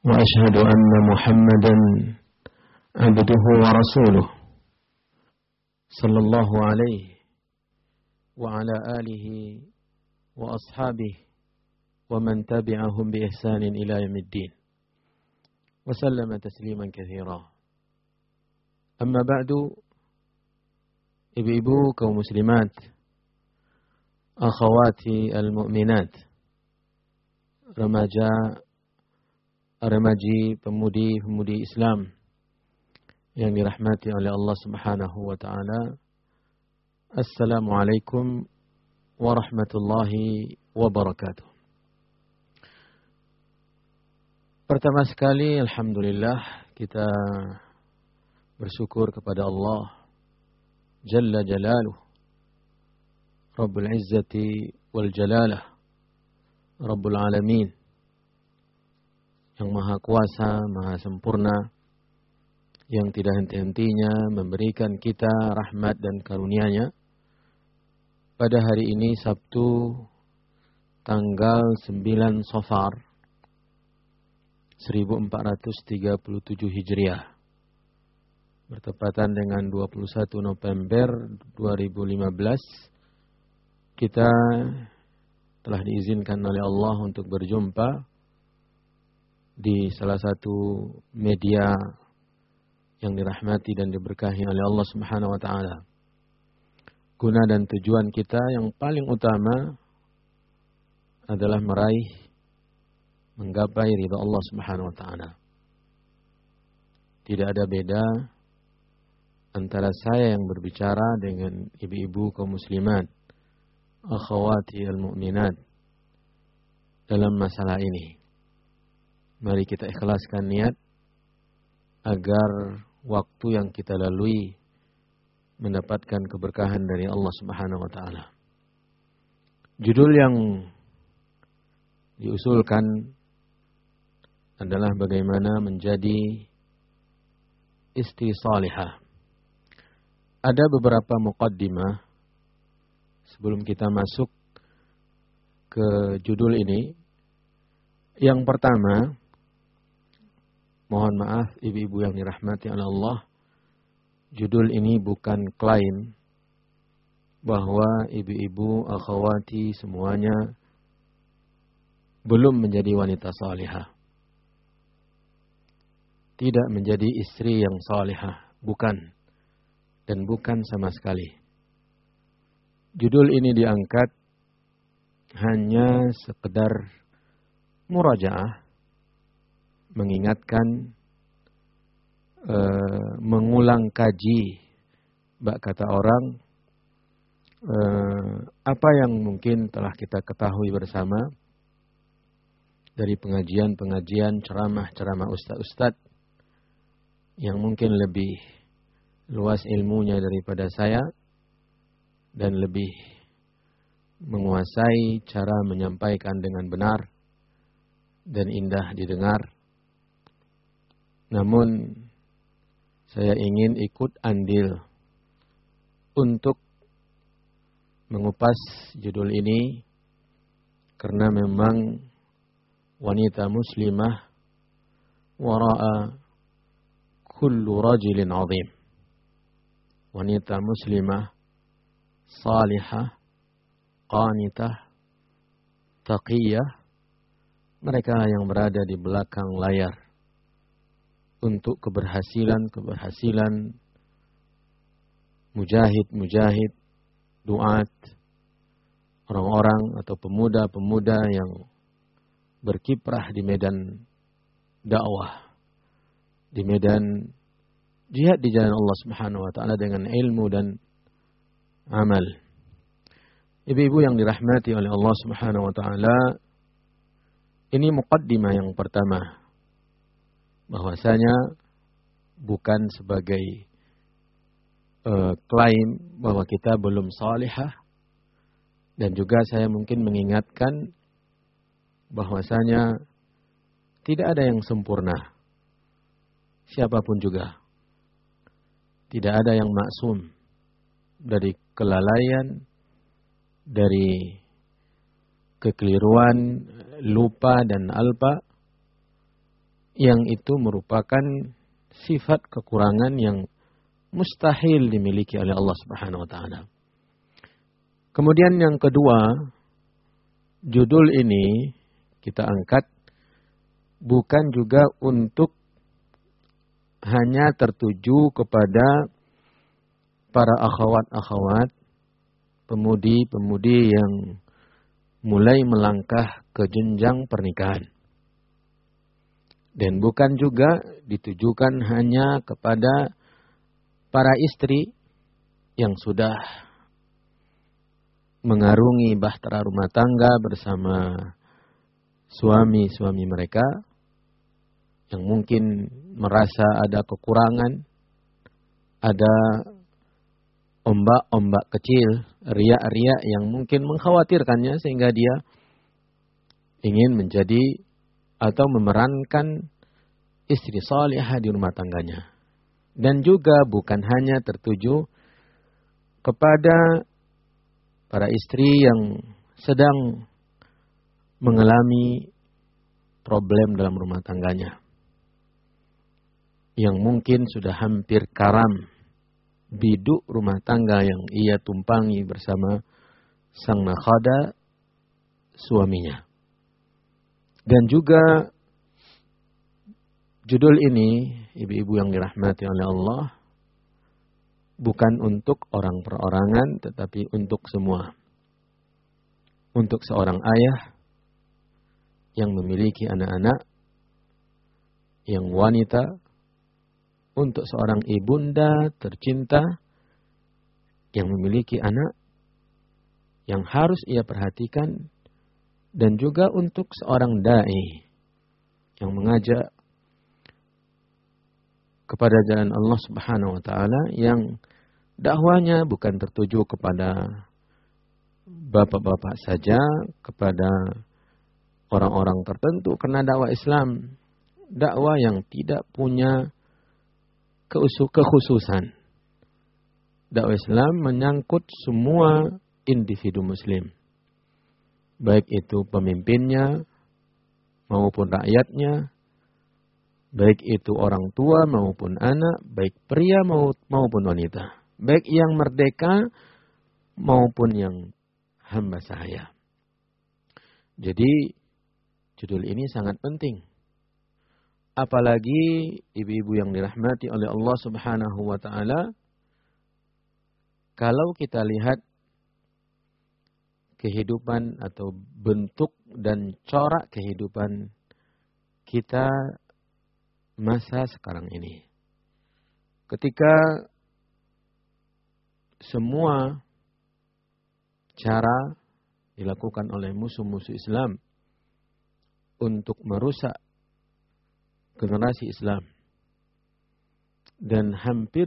وأشهد أن محمدا عبده ورسوله صلى الله عليه وعلى آله وأصحابه ومن تبعهم بإحسان إلى يوم الدين وسلم تسليما كثيرا. أما بعد, ibu-ibu kaum muslimat, akhawati al-mu'minat, remaji, pemudi Islam yang dirahmati oleh Allah Subhanahu wa taala. Assalamualaikum warahmatullahi wabarakatuh. Pertama sekali, alhamdulillah, kita bersyukur kepada Allah Jalla Jalaluh, Rabbul Izzati wal Jalalah, Rabbul Alamin, yang maha kuasa, maha sempurna, yang tidak henti-hentinya memberikan kita rahmat dan karunia-Nya pada hari ini, Sabtu tanggal 9 Safar 1437 Hijriah, bertepatan dengan 21 November 2015, kita telah diizinkan oleh Allah untuk berjumpa di salah satu media yang dirahmati dan diberkahi oleh Allah Subhanahu wa taala. Guna dan tujuan kita yang paling utama adalah menggapai ridha Allah Subhanahu wa taala. Tidak ada beda antara saya yang berbicara dengan ibu-ibu kaum muslimat, akhawati al-mu'minat, dalam masalah ini. Mari kita ikhlaskan niat agar waktu yang kita lalui mendapatkan keberkahan dari Allah Subhanahu wa taala. Judul yang diusulkan adalah bagaimana menjadi istri salihah. Ada beberapa muqaddimah sebelum kita masuk ke judul ini. Yang pertama, mohon maaf ibu-ibu yang dirahmati oleh Allah, judul ini bukan klaim bahwa ibu-ibu akhwati semuanya belum menjadi wanita salihah, tidak menjadi istri yang salihah, bukan, dan bukan sama sekali. Judul ini diangkat hanya sekedar murajaah, mengingatkan, mengulang kaji, kata orang, apa yang mungkin telah kita ketahui bersama dari pengajian-pengajian, ceramah-ceramah ustaz-ustaz yang mungkin lebih luas ilmunya daripada saya dan lebih menguasai cara menyampaikan dengan benar dan indah didengar. Namun saya ingin ikut andil untuk mengupas judul ini karena memang wanita muslimah wara'a kullu rajulin azim. Wanita muslimah salihah, qanitah, taqiyah, mereka yang berada di belakang layar untuk keberhasilan mujahid, duat, orang-orang atau pemuda-pemuda yang berkiprah di medan dakwah, di medan jihad di jalan Allah Subhanahu wa taala dengan ilmu dan amal. Ibu-ibu yang dirahmati oleh Allah Subhanahu wa taala, ini muqaddimah yang pertama, bahwasanya bukan sebagai klaim bahwa kita belum salihah, dan juga saya mungkin mengingatkan bahwasanya tidak ada yang sempurna, siapapun juga. Tidak ada yang maksum dari kelalaian, dari kekeliruan, lupa dan alpa. yang itu merupakan sifat kekurangan yang mustahil dimiliki oleh Allah Subhanahu wa taala. Kemudian yang kedua, judul ini kita angkat bukan juga untuk hanya tertuju kepada para akhwat-akhwat, pemudi-pemudi yang mulai melangkah ke jenjang pernikahan. Dan bukan juga ditujukan hanya kepada para istri yang sudah mengarungi bahtera rumah tangga bersama suami-suami mereka, yang mungkin merasa ada kekurangan, ada ombak-ombak kecil, riak-riak yang mungkin mengkhawatirkannya sehingga dia ingin menjadi atau memerankan istri salihah di rumah tangganya. Dan juga bukan hanya tertuju kepada para istri yang sedang mengalami problem dalam rumah tangganya, yang mungkin sudah hampir karam biduk rumah tangga yang ia tumpangi bersama sang nakhada suaminya. Dan juga judul ini, ibu-ibu yang dirahmati oleh Allah, bukan untuk orang perorangan, tetapi untuk semua. Untuk seorang ayah yang memiliki anak-anak, yang wanita, untuk seorang ibunda tercinta yang memiliki anak, yang harus ia perhatikan, dan juga untuk seorang da'i yang mengajak kepada jalan Allah Subhanahu wa taala, yang dakwahnya bukan tertuju kepada bapak-bapak saja, kepada orang-orang tertentu, karena dakwah Islam dakwah yang tidak punya kekhususan. Dakwah Islam menyangkut semua individu muslim, baik itu pemimpinnya maupun rakyatnya, baik itu orang tua maupun anak, baik pria maupun wanita, baik yang merdeka maupun yang hamba sahaya. Jadi judul ini sangat penting. Apalagi ibu-ibu yang dirahmati oleh Allah Subhanahu wa taala, kalau kita lihat kehidupan atau bentuk dan corak kehidupan kita masa sekarang ini. Ketika semua cara dilakukan oleh musuh-musuh Islam untuk merusak generasi Islam, dan hampir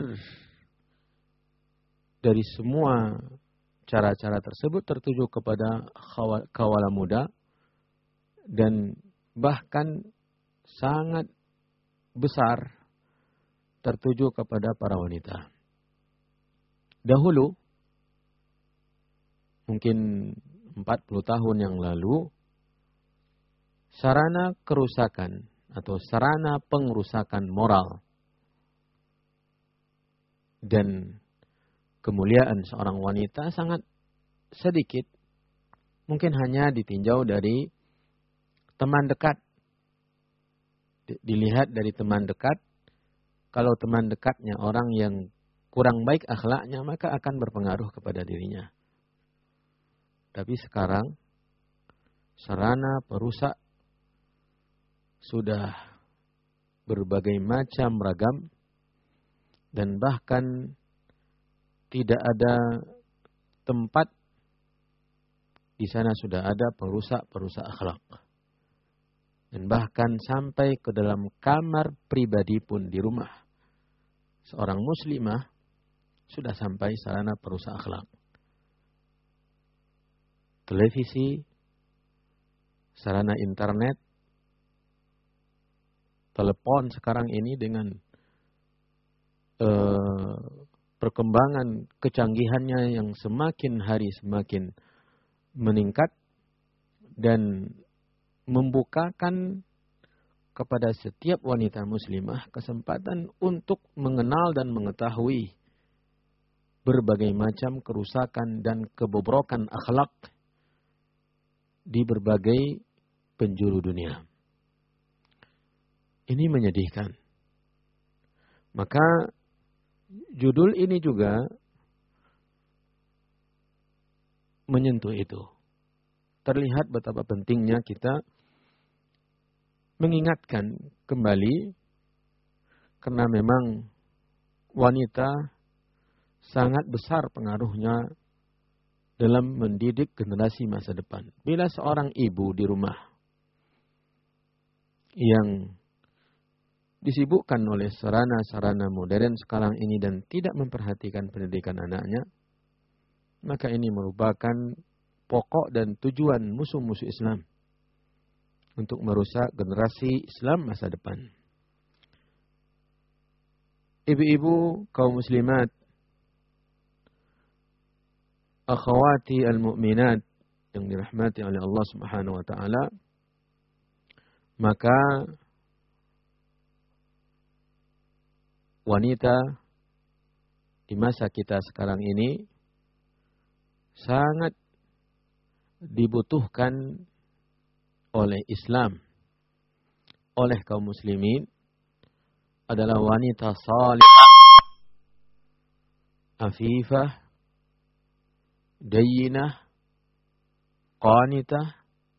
dari semua cara-cara tersebut tertuju kepada kawula muda, dan bahkan sangat besar tertuju kepada para wanita. Dahulu, mungkin 40 tahun yang lalu, sarana kerusakan atau sarana pengrusakan moral dan kemuliaan seorang wanita sangat sedikit. Mungkin hanya ditinjau dari teman dekat. Dilihat dari teman dekat. Kalau teman dekatnya orang yang kurang baik akhlaknya, maka akan berpengaruh kepada dirinya. Tapi sekarang sarana perusak sudah berbagai macam ragam, dan bahkan tidak ada tempat di sana sudah ada perusak-perusak akhlak. Dan bahkan sampai ke dalam kamar pribadi pun di rumah seorang muslimah sudah sampai sarana perusak akhlak. Televisi, sarana internet, telepon sekarang ini dengan perkembangan kecanggihannya yang semakin hari semakin meningkat dan membukakan kepada setiap wanita muslimah kesempatan untuk mengenal dan mengetahui berbagai macam kerusakan dan kebobrokan akhlak di berbagai penjuru dunia. Ini menyedihkan. Maka judul ini juga menyentuh itu. Terlihat betapa pentingnya kita mengingatkan kembali, karena memang wanita sangat besar pengaruhnya dalam mendidik generasi masa depan. Bila seorang ibu di rumah yang disibukkan oleh sarana-sarana modern sekarang ini dan tidak memperhatikan pendidikan anaknya, maka ini merupakan pokok dan tujuan musuh-musuh Islam untuk merusak generasi Islam masa depan. Ibu-ibu kaum muslimat, akhwati al-mu'minat yang dirahmati oleh Allah Subhanahu wa taala, maka wanita di masa kita sekarang ini sangat dibutuhkan oleh Islam, oleh kaum muslimin, adalah wanita salihah, afifah, dayyinah, qanitah,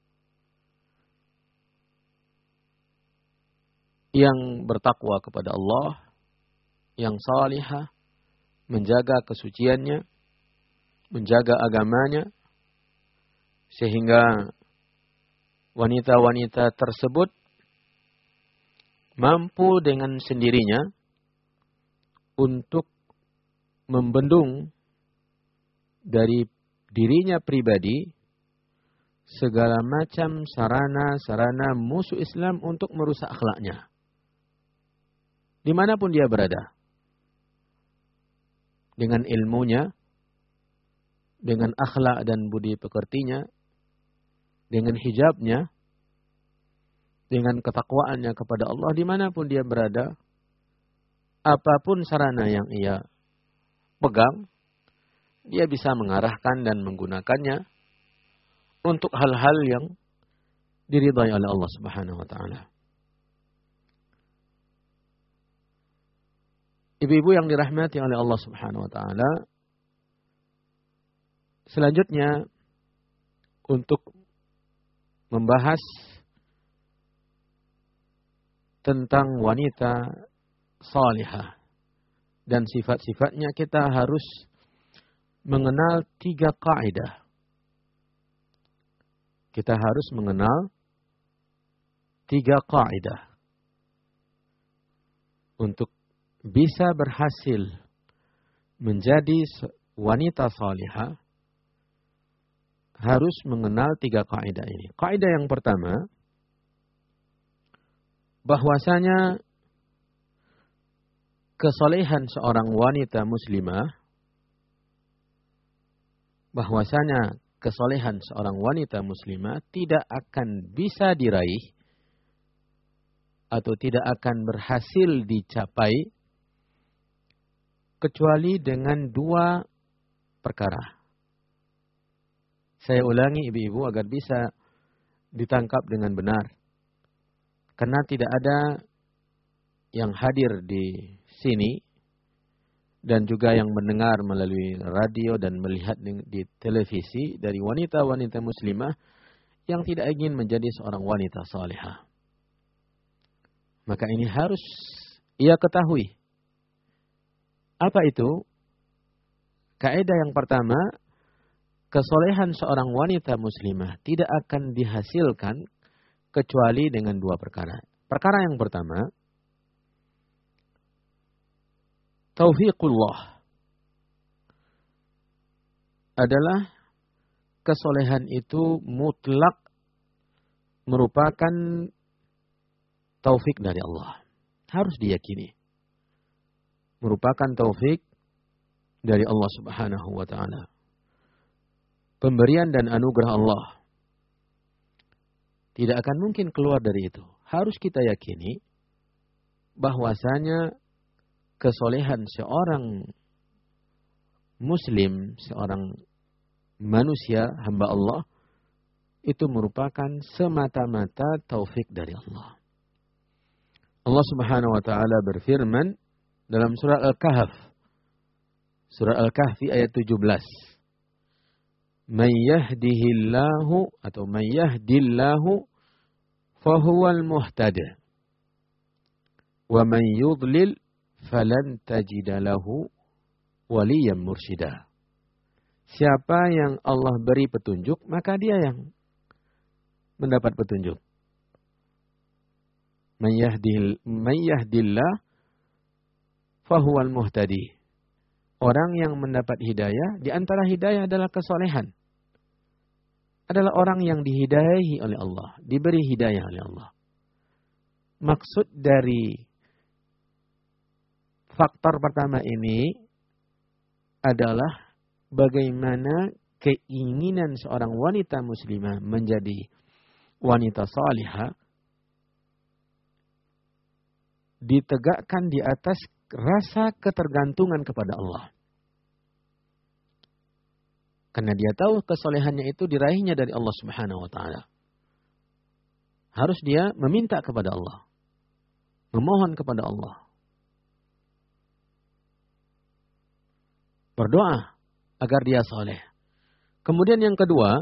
yang bertakwa kepada Allah, yang salihah, menjaga kesuciannya, menjaga agamanya, sehingga wanita-wanita tersebut mampu dengan sendirinya untuk membendung dari dirinya pribadi segala macam sarana-sarana musuh Islam untuk merusak akhlaknya, dimanapun dia berada. Dengan ilmunya, dengan akhlak dan budi pekertinya, dengan hijabnya, dengan ketakwaannya kepada Allah, dimanapun dia berada, apapun sarana yang ia pegang, dia bisa mengarahkan dan menggunakannya untuk hal-hal yang diridhai oleh Allah Subhanahu wa taala. Ibu-ibu yang dirahmati oleh Allah Subhanahu wa taala, selanjutnya untuk membahas tentang wanita salihah dan sifat-sifatnya, kita harus mengenal 3 kaidah. Kita harus mengenal 3 kaidah untuk bisa berhasil menjadi wanita salihah. Harus mengenal 3 kaidah ini. Kaidah yang pertama, bahwasanya kesolehan seorang wanita muslimah, tidak akan bisa diraih atau tidak akan berhasil dicapai kecuali dengan 2 perkara. Saya ulangi ibu-ibu agar bisa ditangkap dengan benar. Karena tidak ada yang hadir di sini dan juga yang mendengar melalui radio dan melihat di televisi dari wanita-wanita muslimah yang tidak ingin menjadi seorang wanita salihah. Maka ini harus ia ketahui. Apa itu? Kaidah yang pertama, kesolehan seorang wanita muslimah tidak akan dihasilkan kecuali dengan 2 perkara. Perkara yang pertama, taufiqullah, adalah kesolehan itu mutlak merupakan taufik dari Allah. Harus diyakini. Merupakan taufik dari Allah Subhanahu wa taala. Pemberian dan anugerah Allah. Tidak akan mungkin keluar dari itu. harus kita yakini bahwasanya kesolehan seorang muslim, seorang manusia, hamba Allah, itu merupakan semata-mata taufik dari Allah. Allah Subhanahu wa taala berfirman dalam surah Al-Kahf. Surah Al-Kahfi ayat 17. Man yahdihillahu atau man yahdillahu fahuwal muhtadi. Wa man yudlil falan tajida lahu waliyan mursyida. Siapa yang Allah beri petunjuk, maka dia yang mendapat petunjuk. Man yahdillah fahuwal muhtadi. Orang yang mendapat hidayah, di antara hidayah adalah kesolehan. Adalah orang yang dihidayahi oleh Allah, diberi hidayah oleh Allah. Maksud dari faktor pertama ini adalah bagaimana keinginan seorang wanita muslimah menjadi wanita salihah ditegakkan di atas rasa ketergantungan kepada Allah. Karena dia tahu kesolehannya itu diraihnya dari Allah Subhanahu wa taala. Harus dia meminta kepada Allah. Memohon kepada Allah. Berdoa agar dia soleh. Kemudian yang kedua,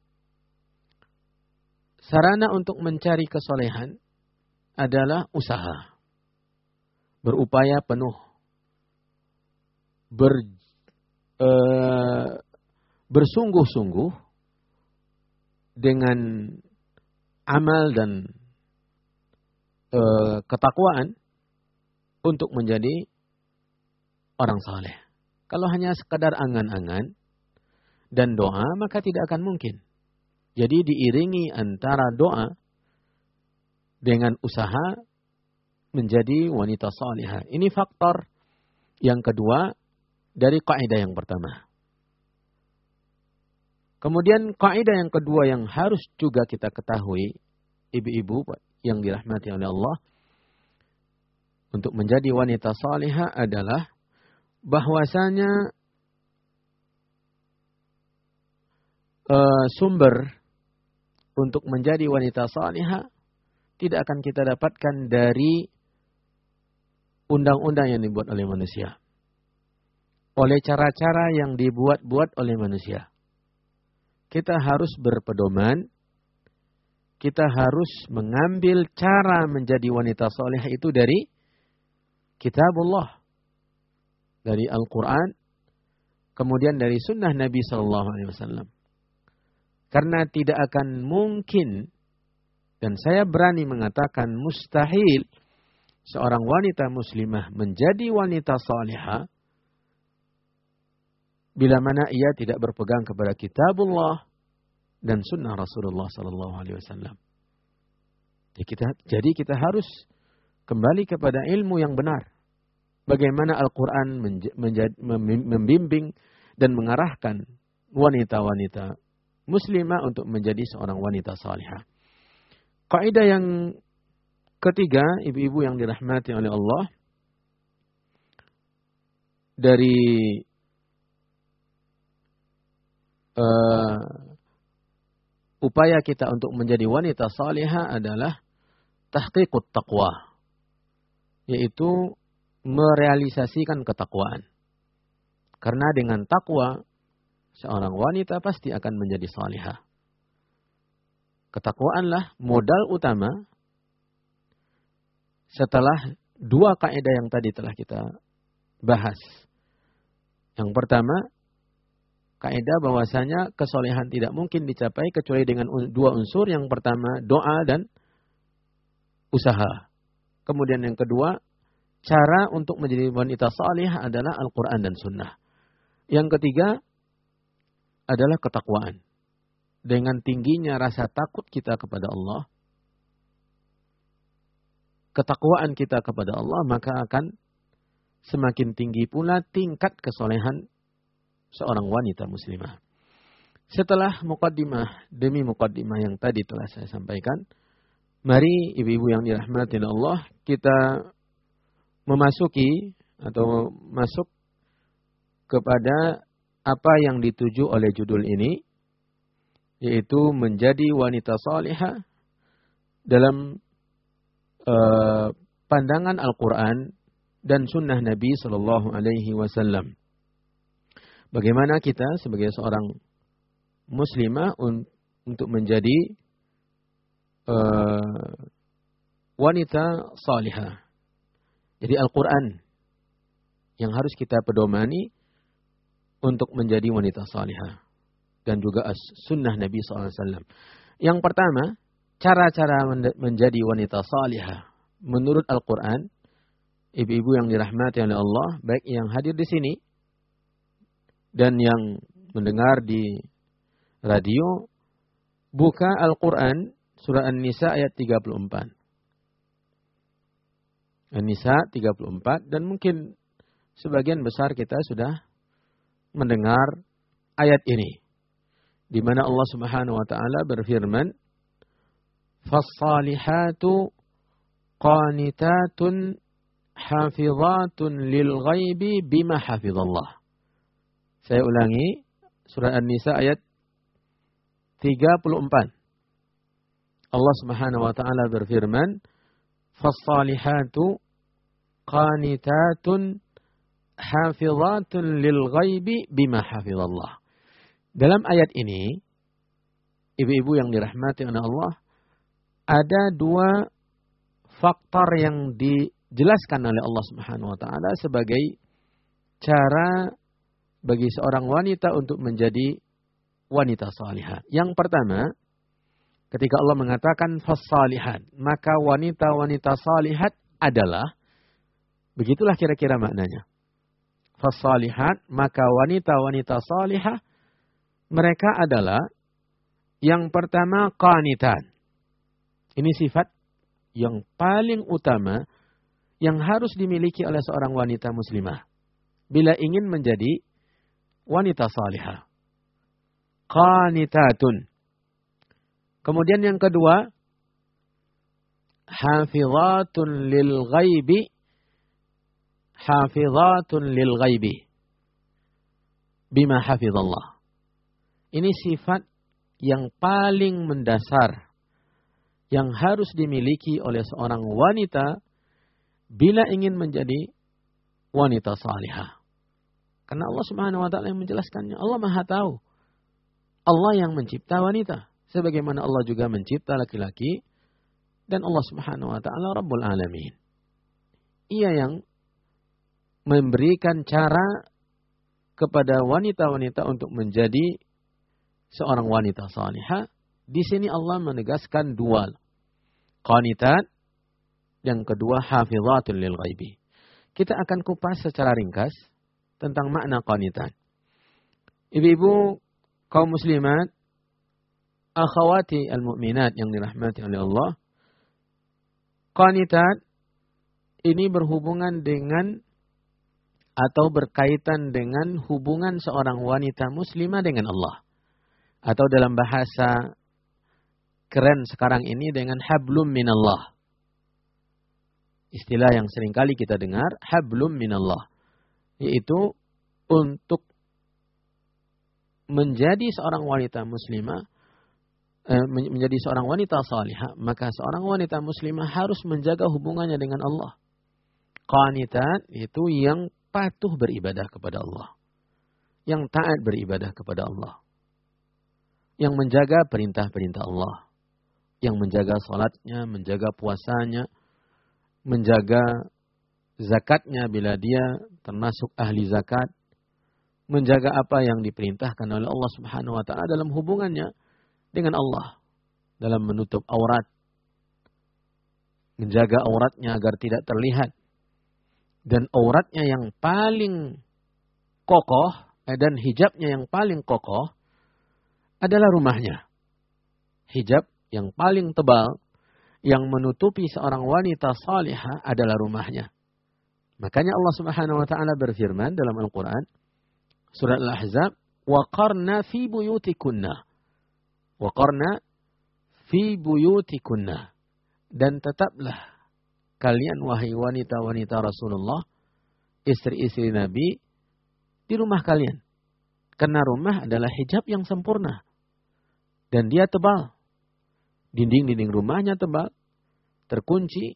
sarana untuk mencari kesolehan adalah usaha. Berupaya penuh. Bersungguh-sungguh dengan amal dan ketakwaan untuk menjadi orang saleh. Kalau hanya sekadar angan-angan dan doa, maka tidak akan mungkin. Jadi diiringi antara doa dengan usaha menjadi wanita salihah. Ini faktor yang kedua dari kaidah yang pertama. Kemudian kaidah yang kedua yang harus juga kita ketahui, ibu-ibu yang dirahmati oleh Allah, untuk menjadi wanita salihah adalah bahwasanya sumber untuk menjadi wanita salihah tidak akan kita dapatkan dari undang-undang yang dibuat oleh manusia. Oleh cara-cara yang dibuat-buat oleh manusia. Kita harus berpedoman, kita harus mengambil cara menjadi wanita salihah itu dari kitabullah, dari Al-Quran, kemudian dari sunnah Nabi SAW. Karena tidak akan mungkin, dan saya berani mengatakan mustahil, seorang wanita muslimah menjadi wanita salihah bila mana ia tidak berpegang kepada kitabullah dan sunnah Rasulullah SAW. Jadi kita harus kembali kepada ilmu yang benar. Bagaimana Al-Quran membimbing dan mengarahkan wanita-wanita muslimah untuk menjadi seorang wanita salihah. Kaidah yang ketiga, ibu-ibu yang dirahmati oleh Allah, dari upaya kita untuk menjadi wanita salihah adalah tahqiqut taqwa, yaitu merealisasikan ketakwaan. Karena dengan takwa, seorang wanita pasti akan menjadi salihah. Ketakwaanlah modal utama setelah dua kaidah yang tadi telah kita bahas. Yang pertama, kaidah bahwasanya kesolehan tidak mungkin dicapai kecuali dengan dua unsur. Yang pertama, doa dan usaha. Kemudian yang kedua, cara untuk menjadi wanita salihah adalah Al-Quran dan Sunnah. Yang ketiga adalah ketakwaan. Dengan tingginya rasa takut kita kepada Allah, ketakwaan kita kepada Allah, maka akan semakin tinggi pula tingkat kesolehan seorang wanita muslimah. Setelah muqaddimah demi muqaddimah yang tadi telah saya sampaikan, Mari ibu-ibu yang dirahmati Allah, kita memasuki atau masuk kepada apa yang dituju oleh judul ini, yaitu menjadi wanita salihah dalam pandangan Al-Quran dan sunnah Nabi Sallallahu Alaihi Wasallam. Bagaimana kita sebagai seorang muslimah untuk menjadi wanita salihah. Jadi Al-Quran yang harus kita pedomani untuk menjadi wanita salihah. Dan juga sunnah Nabi SAW. Yang pertama, cara-cara menjadi wanita salihah menurut Al-Quran, ibu-ibu yang dirahmati oleh Allah, baik yang hadir di sini dan yang mendengar di radio, buka Al-Quran surah An-Nisa ayat 34. An-Nisa 34, dan mungkin sebagian besar kita sudah mendengar ayat ini, di mana Allah Subhanahu wa taala berfirman, "Fas-salihatu qanitatun hafizatun lil ghaibi bima hafizallah." Saya ulangi, surah An-Nisa ayat 34. Allah Subhanahu wa taala berfirman, "Fas-salihatu qanitatun hafizatun lil ghaibi bima hafizallah." Dalam ayat ini, ibu-ibu yang dirahmati oleh Allah, ada dua faktor yang dijelaskan oleh Allah Subhanahu wa taala sebagai cara bagi seorang wanita untuk menjadi wanita salihah. Yang pertama, ketika Allah mengatakan fas-salihat, maka wanita-wanita salihat adalah, begitulah kira-kira maknanya. Fas-salihat, maka wanita-wanita salihah, mereka adalah yang pertama qanitan. Ini sifat yang paling utama yang harus dimiliki oleh seorang wanita muslimah bila ingin menjadi wanita salihah. Qanitatun. Kemudian yang kedua, hafizatun lil ghaibi. Hafizatun lil ghaibi bima hafizallah. Ini sifat yang paling mendasar yang harus dimiliki oleh seorang wanita bila ingin menjadi wanita salihah. Karena Allah Subhanahu wa taala yang menjelaskannya. Allah Maha tahu. Allah yang mencipta wanita, sebagaimana Allah juga mencipta laki-laki, dan Allah Subhanahu wa taala Rabbul Alamin. Ia yang memberikan cara kepada wanita-wanita untuk menjadi seorang wanita salihah. Di sini Allah menegaskan dua, qanitat, yang kedua hafizatun lil ghaibi. Kita akan kupas secara ringkas tentang makna qanitat. Ibu-ibu kaum muslimat, akhawati al-mu'minat yang dirahmati oleh Allah, qanitat ini berhubungan dengan atau berkaitan dengan hubungan seorang wanita muslimah dengan Allah. Atau dalam bahasa keren sekarang ini dengan hablum minallah. Istilah yang seringkali kita dengar, hablum minallah. Yaitu untuk menjadi seorang wanita muslimah, menjadi seorang wanita salihah, maka seorang wanita muslimah harus menjaga hubungannya dengan Allah. Qanitat itu yang patuh beribadah kepada Allah, yang taat beribadah kepada Allah, yang menjaga perintah-perintah Allah, yang menjaga salatnya, menjaga puasanya, menjaga zakatnya bila dia termasuk ahli zakat, menjaga apa yang diperintahkan oleh Allah Subhanahu wa taala dalam hubungannya dengan Allah, dalam menutup aurat, menjaga auratnya agar tidak terlihat. Dan auratnya yang paling kokoh dan hijabnya yang paling kokoh adalah rumahnya. Hijab yang paling tebal yang menutupi seorang wanita salihah adalah rumahnya. Makanya Allah Subhanahu wa taala berfirman dalam Al-Qur'an surat Al-Ahzab, "Wa qarna fi buyutikunna." Wa qarna fi buyutikunna. Dan tetaplah kalian wahai wanita-wanita Rasulullah, istri-istri Nabi, di rumah kalian. Karena rumah adalah hijab yang sempurna. Dan dia tebal. Dinding-dinding rumahnya tebal. Terkunci.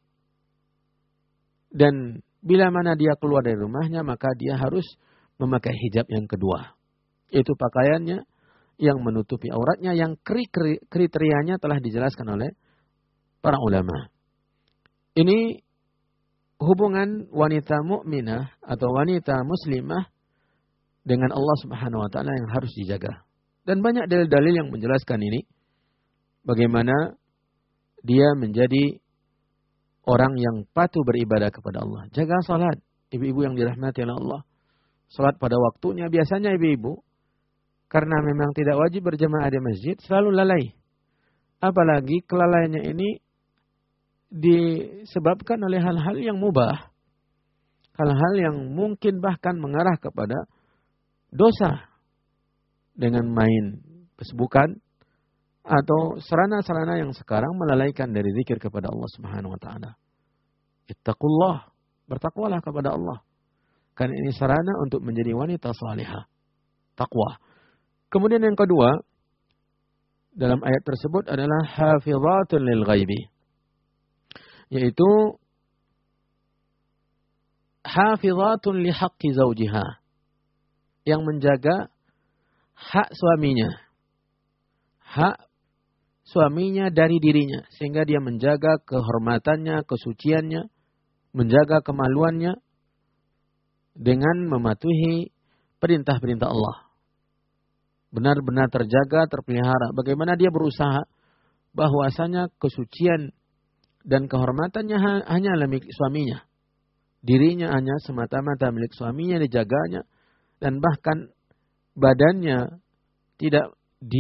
Dan bila mana dia keluar dari rumahnya, maka dia harus memakai hijab yang kedua. Itu pakaiannya yang menutupi auratnya, yang kriterianya telah dijelaskan oleh para ulama. Ini hubungan wanita mukminah atau wanita muslimah dengan Allah Subhanahu wa taala yang harus dijaga. Dan banyak dalil-dalil yang menjelaskan ini. Bagaimana dia menjadi orang yang patuh beribadah kepada Allah. Jaga salat, ibu-ibu yang dirahmati oleh Allah. Salat pada waktunya, biasanya ibu-ibu karena memang tidak wajib berjamaah di masjid selalu lalai. Apalagi kelalaiannya ini disebabkan oleh hal-hal yang mubah. Hal-hal yang mungkin bahkan mengarah kepada dosa. Dengan main Facebookan atau sarana-sarana yang sekarang melalaikan dari zikir kepada Allah Subhanahu wa taala. Ittaqullah, bertakwalah kepada Allah. Karena ini sarana untuk menjadi wanita salihah. Takwa. Kemudian yang kedua dalam ayat tersebut adalah hafizatun lil ghaibi. Yaitu hafizatun li haqqi zawjiha. Yang menjaga hak suaminya. Hak suaminya dari dirinya. Sehingga dia menjaga kehormatannya, kesuciannya. Menjaga kemaluannya. Dengan mematuhi perintah-perintah Allah. Benar-benar terjaga, terpelihara. Bagaimana dia berusaha bahwasanya kesucian dan kehormatannya hanyalah milik suaminya. Dirinya hanya semata-mata milik suaminya, dijaganya. Dan bahkan badannya tidak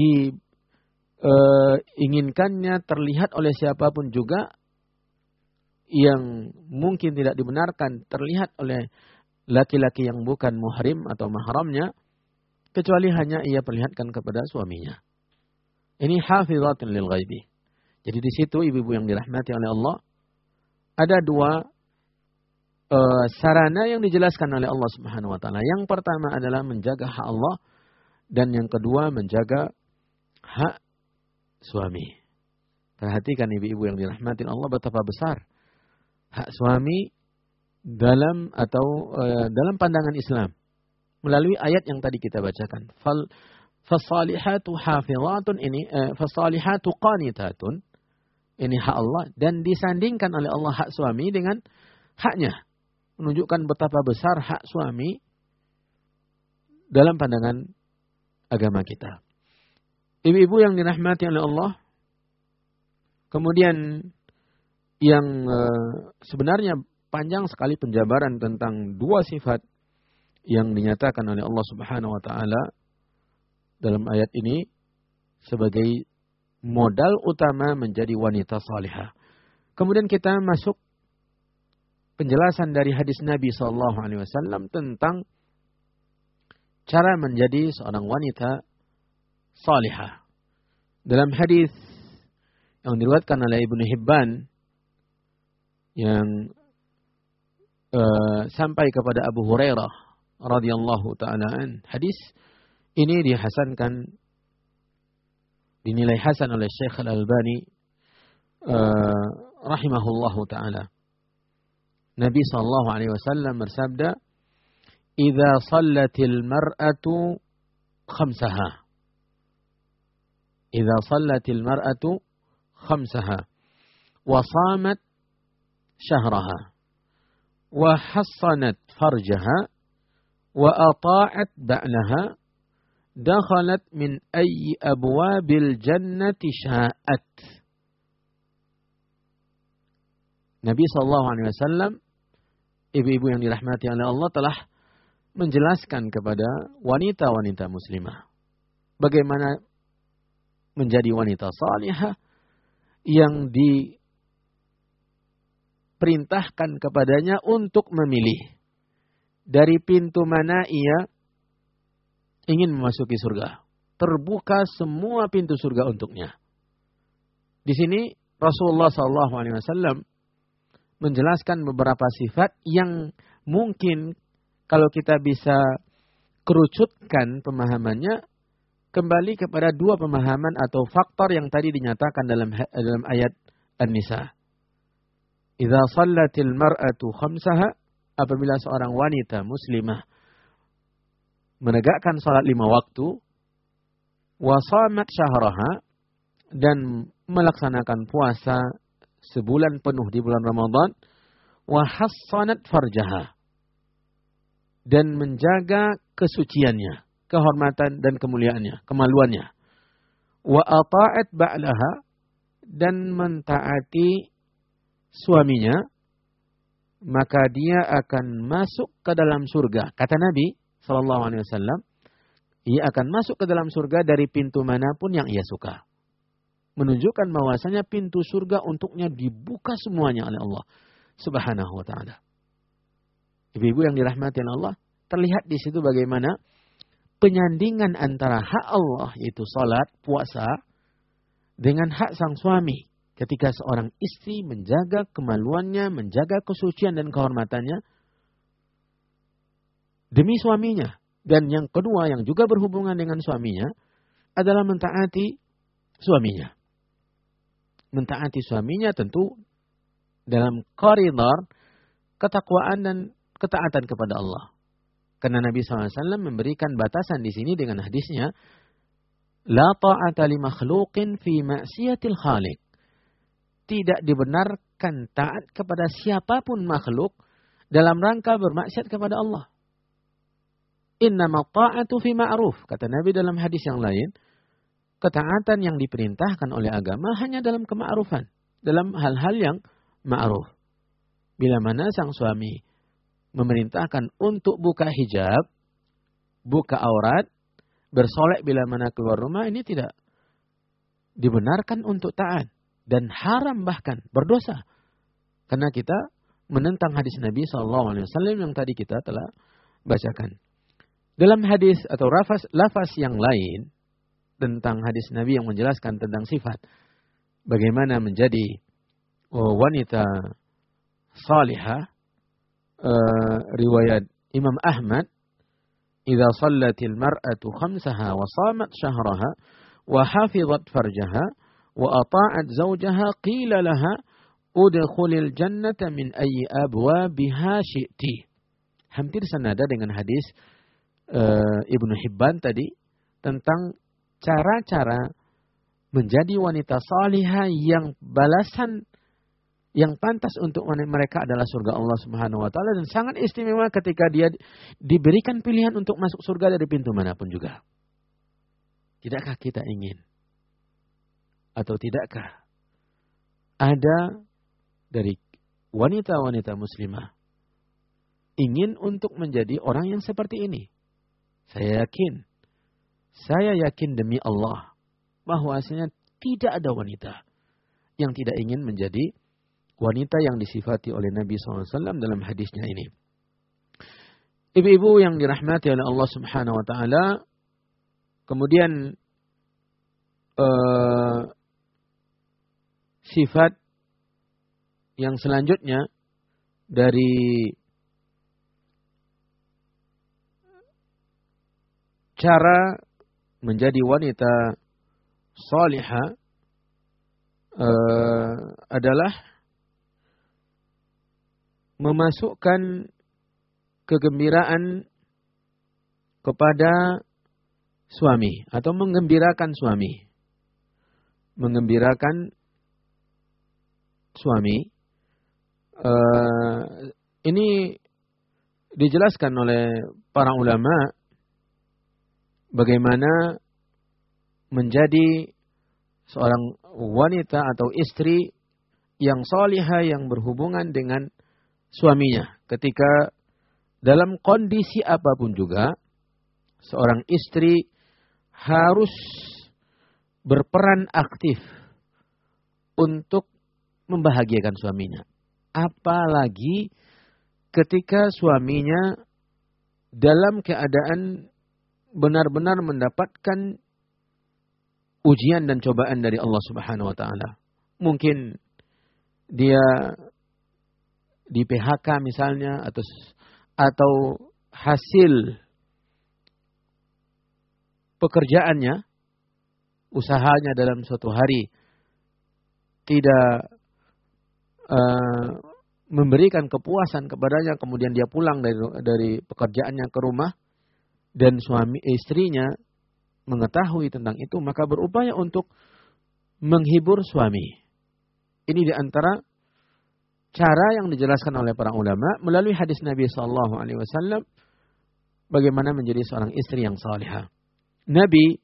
diinginkannya terlihat oleh siapapun juga. Yang mungkin tidak dibenarkan terlihat oleh laki-laki yang bukan muhrim atau mahramnya. Kecuali hanya ia perlihatkan kepada suaminya. Ini hafizatun lil ghaibi. Jadi di situ ibu-ibu yang dirahmati oleh Allah, ada dua sarana yang dijelaskan oleh Allah Subhanahu wa taala. Yang pertama adalah menjaga hak Allah dan yang kedua menjaga hak suami. Perhatikan ibu-ibu yang dirahmati Allah betapa besar hak suami dalam pandangan Islam melalui ayat yang tadi kita bacakan. Fasalihatu hafizatun ini fasalihatu qanitatun. Ini hak Allah dan disandingkan oleh Allah hak suami dengan haknya. Menunjukkan betapa besar hak suami dalam pandangan agama kita. Ibu-ibu yang dirahmati oleh Allah. Kemudian yang sebenarnya panjang sekali penjabaran tentang dua sifat yang dinyatakan oleh Allah Subhanahu wa taala dalam ayat ini sebagai modal utama menjadi wanita salihah. Kemudian kita masuk penjelasan dari hadis Nabi SAW tentang cara menjadi seorang wanita salihah. Dalam hadis yang diriwayatkan oleh Ibnu Hibban yang sampai kepada Abu Hurairah radhiyallahu taala an, hadis ini dihasankan, dinilai hasan oleh Syekh Al-Albani rahimahullahu taala. Nabi sallallahu alaihi wasallam bersabda, "Idza shallatil mar'atu khamsaha." Idza shallatil mar'atu khamsaha wa shamat syahraha wa hassanat farjaha wa ata'at ba'laha dakhalat min ayyi abwabil jannati sya'at. Nabi SAW, ibu-ibu yang dirahmati oleh Allah, telah menjelaskan kepada wanita-wanita muslimah bagaimana menjadi wanita salihah yang diperintahkan kepadanya untuk memilih dari pintu mana ia ingin memasuki surga. Terbuka semua pintu surga untuknya. Di sini Rasulullah SAW menjelaskan beberapa sifat yang mungkin kalau kita bisa kerucutkan pemahamannya kembali kepada dua pemahaman atau faktor yang tadi dinyatakan dalam ayat An-Nisa. Idza shallatil mar'atu khamsaha, apabila seorang wanita muslimah menegakkan salat 5 waktu, wa shamat syahraha, dan melaksanakan puasa sebulan penuh di bulan Ramadan, wa hassanat farjaha, dan menjaga kesuciannya, kehormatan dan kemuliaannya, kemaluannya, wa ata'at ba'laha, dan mentaati suaminya, maka dia akan masuk ke dalam surga. Kata Nabi SAW, ia akan masuk ke dalam surga dari pintu manapun yang ia suka. Menunjukkan bahwasanya pintu surga untuknya dibuka semuanya oleh Allah Subhanahu wa ta'ala. Ibu-ibu yang dirahmati Allah, terlihat di situ bagaimana penyandingan antara hak Allah, yaitu salat, puasa, dengan hak sang suami. Ketika seorang istri menjaga kemaluannya, menjaga kesucian dan kehormatannya demi suaminya. Dan yang kedua yang juga berhubungan dengan suaminya adalah mentaati suaminya. Mentaati suaminya tentu dalam koridor ketakwaan dan ketaatan kepada Allah. Karena Nabi SAW memberikan batasan di sini dengan hadisnya, la ta'ata li makhluqin fi maksiatil khaliq. Tidak dibenarkan taat kepada siapapun makhluk dalam rangka bermaksiat kepada Allah. Innama ta'atu fi ma'ruf. Kata Nabi dalam hadis yang lain, ketaatan yang diperintahkan oleh agama hanya dalam kema'rufan, dalam hal-hal yang ma'ruf. Bila mana sang suami memerintahkan untuk buka hijab, buka aurat, bersolek bila mana keluar rumah, ini tidak dibenarkan untuk taat. Dan haram bahkan, berdosa. Karena kita menentang hadis Nabi SAW yang tadi kita telah bacakan. Dalam hadis atau lafaz yang lain tentang hadis Nabi yang menjelaskan tentang sifat bagaimana menjadi wanita salihah, riwayat Imam Ahmad, idza shallatil mar'atu khamsaha wa shamat syahraha wa hafizat farjaha wa ata'at zawjaha qila laha udkhulil jannata min ayyi abwabiha syi'ti. Hampir senada dengan hadis Ibnu Hibban tadi tentang cara-cara menjadi wanita salihah yang balasan yang pantas untuk mereka adalah surga Allah Subhanahu wa taala, dan sangat istimewa ketika dia diberikan pilihan untuk masuk surga dari pintu manapun juga. Tidakkah kita ingin atau tidakkah ada dari wanita-wanita muslimah ingin untuk menjadi orang yang seperti ini? Saya yakin demi Allah bahwasanya tidak ada wanita yang tidak ingin menjadi wanita yang disifati oleh Nabi SAW dalam hadisnya ini. Ibu-ibu yang dirahmati oleh Allah Subhanahu wa taala, kemudian sifat yang selanjutnya dari cara menjadi wanita salihah adalah memasukkan kegembiraan kepada suami atau menggembirakan suami. Menggembirakan suami. Ini dijelaskan oleh para ulama bagaimana menjadi seorang wanita atau istri yang salihah yang berhubungan dengan suaminya. Ketika dalam kondisi apapun juga, seorang istri harus berperan aktif untuk membahagiakan suaminya. Apalagi ketika suaminya dalam keadaan benar-benar mendapatkan ujian dan cobaan dari Allah Subhanahu wa taala. mungkin dia di PHK misalnya, atau hasil pekerjaannya, usahanya dalam suatu hari tidak memberikan kepuasan kepadanya, kemudian dia pulang dari pekerjaannya ke rumah, dan istrinya mengetahui tentang itu, maka berupaya untuk menghibur suami. Ini di antara cara yang dijelaskan oleh para ulama melalui hadis Nabi SAW bagaimana menjadi seorang istri yang salihah. Nabi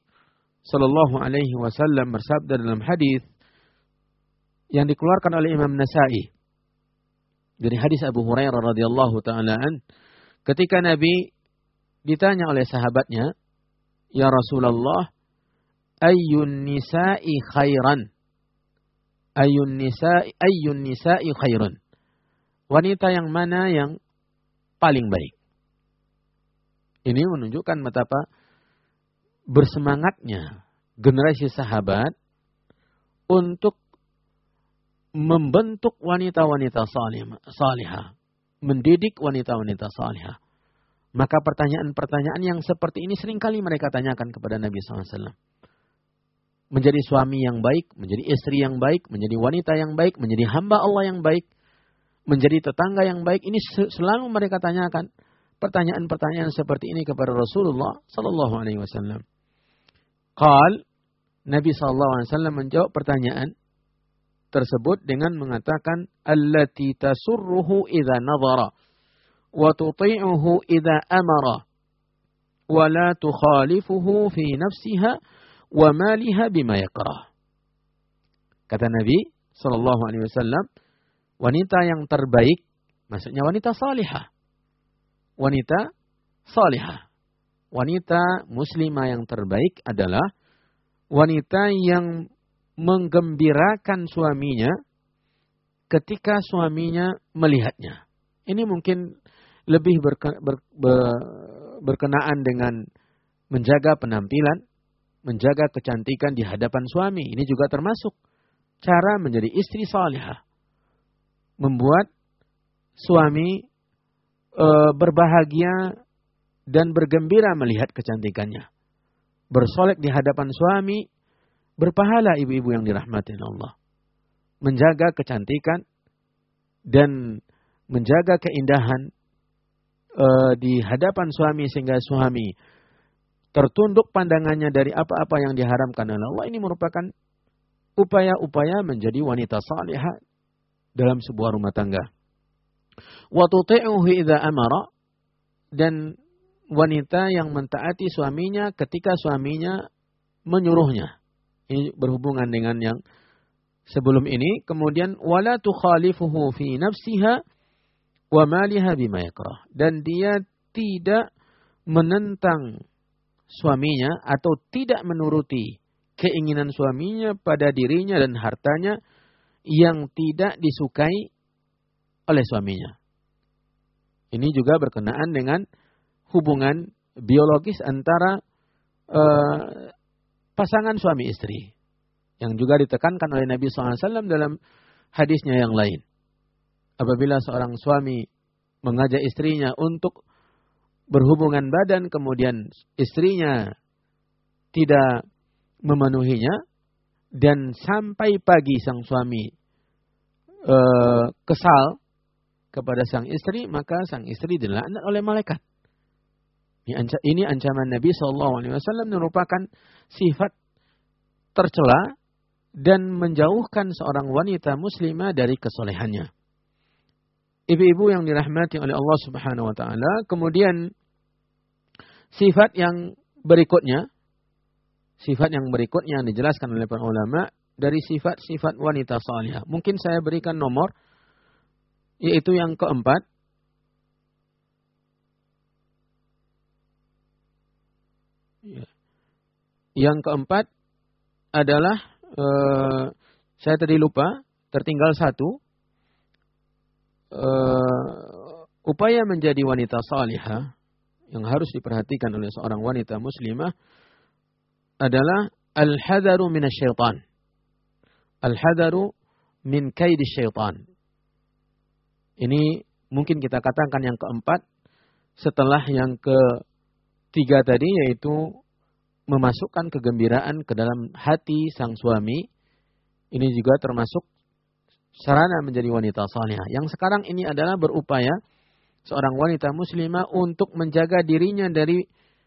SAW bersabda dalam hadis yang dikeluarkan oleh Imam Nasa'i dari hadis Abu Hurairah radhiyallahu taala an, ketika Nabi ditanya oleh sahabatnya, "Ya Rasulullah, ayyun nisa'i khairan?" Ayyun nisa'i khairun? Wanita yang mana yang paling baik? Ini menunjukkan betapa bersemangatnya generasi sahabat untuk membentuk wanita-wanita salihah, mendidik wanita-wanita salihah. Maka pertanyaan-pertanyaan yang seperti ini seringkali mereka tanyakan kepada Nabi SAW. Menjadi suami yang baik, menjadi istri yang baik, menjadi wanita yang baik, menjadi hamba Allah yang baik, menjadi tetangga yang baik. Ini selalu mereka tanyakan pertanyaan-pertanyaan seperti ini kepada Rasulullah SAW. Nabi SAW menjawab pertanyaan tersebut dengan mengatakan, allati tasurruhu idza nadhara wa tuti'uhu idza amara wa la tukhalifuhu fi nafsiha wa maliha bima yakrah. Kata Nabi SAW, wanita yang terbaik maksudnya wanita salihah. Wanita salihah. Wanita muslimah yang terbaik adalah wanita yang menggembirakan suaminya ketika suaminya melihatnya. Ini mungkin lebih berkenaan dengan menjaga penampilan, menjaga kecantikan di hadapan suami. Ini juga termasuk cara menjadi istri salihah. Membuat suami berbahagia dan bergembira melihat kecantikannya. Bersolek di hadapan suami, berpahala ibu-ibu yang dirahmati Allah. Menjaga kecantikan dan menjaga keindahan di hadapan suami sehingga suami tertunduk pandangannya dari apa-apa yang diharamkan oleh Allah. Ini merupakan upaya-upaya menjadi wanita salihah dalam sebuah rumah tangga. Wa tuti'uhu idza amara, dan wanita yang mentaati suaminya ketika suaminya menyuruhnya. Ini berhubungan dengan yang sebelum ini. Kemudian wala tukhalifuhu fi nafsiha wa maliha bima yakrah, dan dia tidak menentang suaminya atau tidak menuruti keinginan suaminya pada dirinya dan hartanya yang tidak disukai oleh suaminya. Ini juga berkenaan dengan hubungan biologis antara pasangan suami istri, yang juga ditekankan oleh Nabi SAW dalam hadisnya yang lain. Apabila seorang suami mengajak istrinya untuk berhubungan badan, kemudian istrinya tidak memenuhinya, dan sampai pagi sang suami kesal kepada sang istri, maka sang istri dilaknat oleh malaikat. Ini ancaman Nabi SAW merupakan sifat tercela dan menjauhkan seorang wanita muslimah dari kesolehannya. Ibu-ibu yang dirahmati oleh Allah Subhanahu wa taala, kemudian sifat yang berikutnya yang dijelaskan oleh para ulama dari sifat-sifat wanita salihah. Mungkin saya berikan nomor, yaitu yang keempat. Yang keempat adalah saya tadi lupa, tertinggal satu. Upaya menjadi wanita salihah yang harus diperhatikan oleh seorang wanita muslimah adalah al-hadaru minasyaitan. Al-hadaru min kaidi syaitan. Ini mungkin kita katakan yang keempat setelah yang ketiga tadi, yaitu memasukkan kegembiraan ke dalam hati sang suami. Ini juga termasuk sarana menjadi wanita salihah. Yang sekarang ini adalah berupaya seorang wanita muslimah untuk menjaga dirinya dari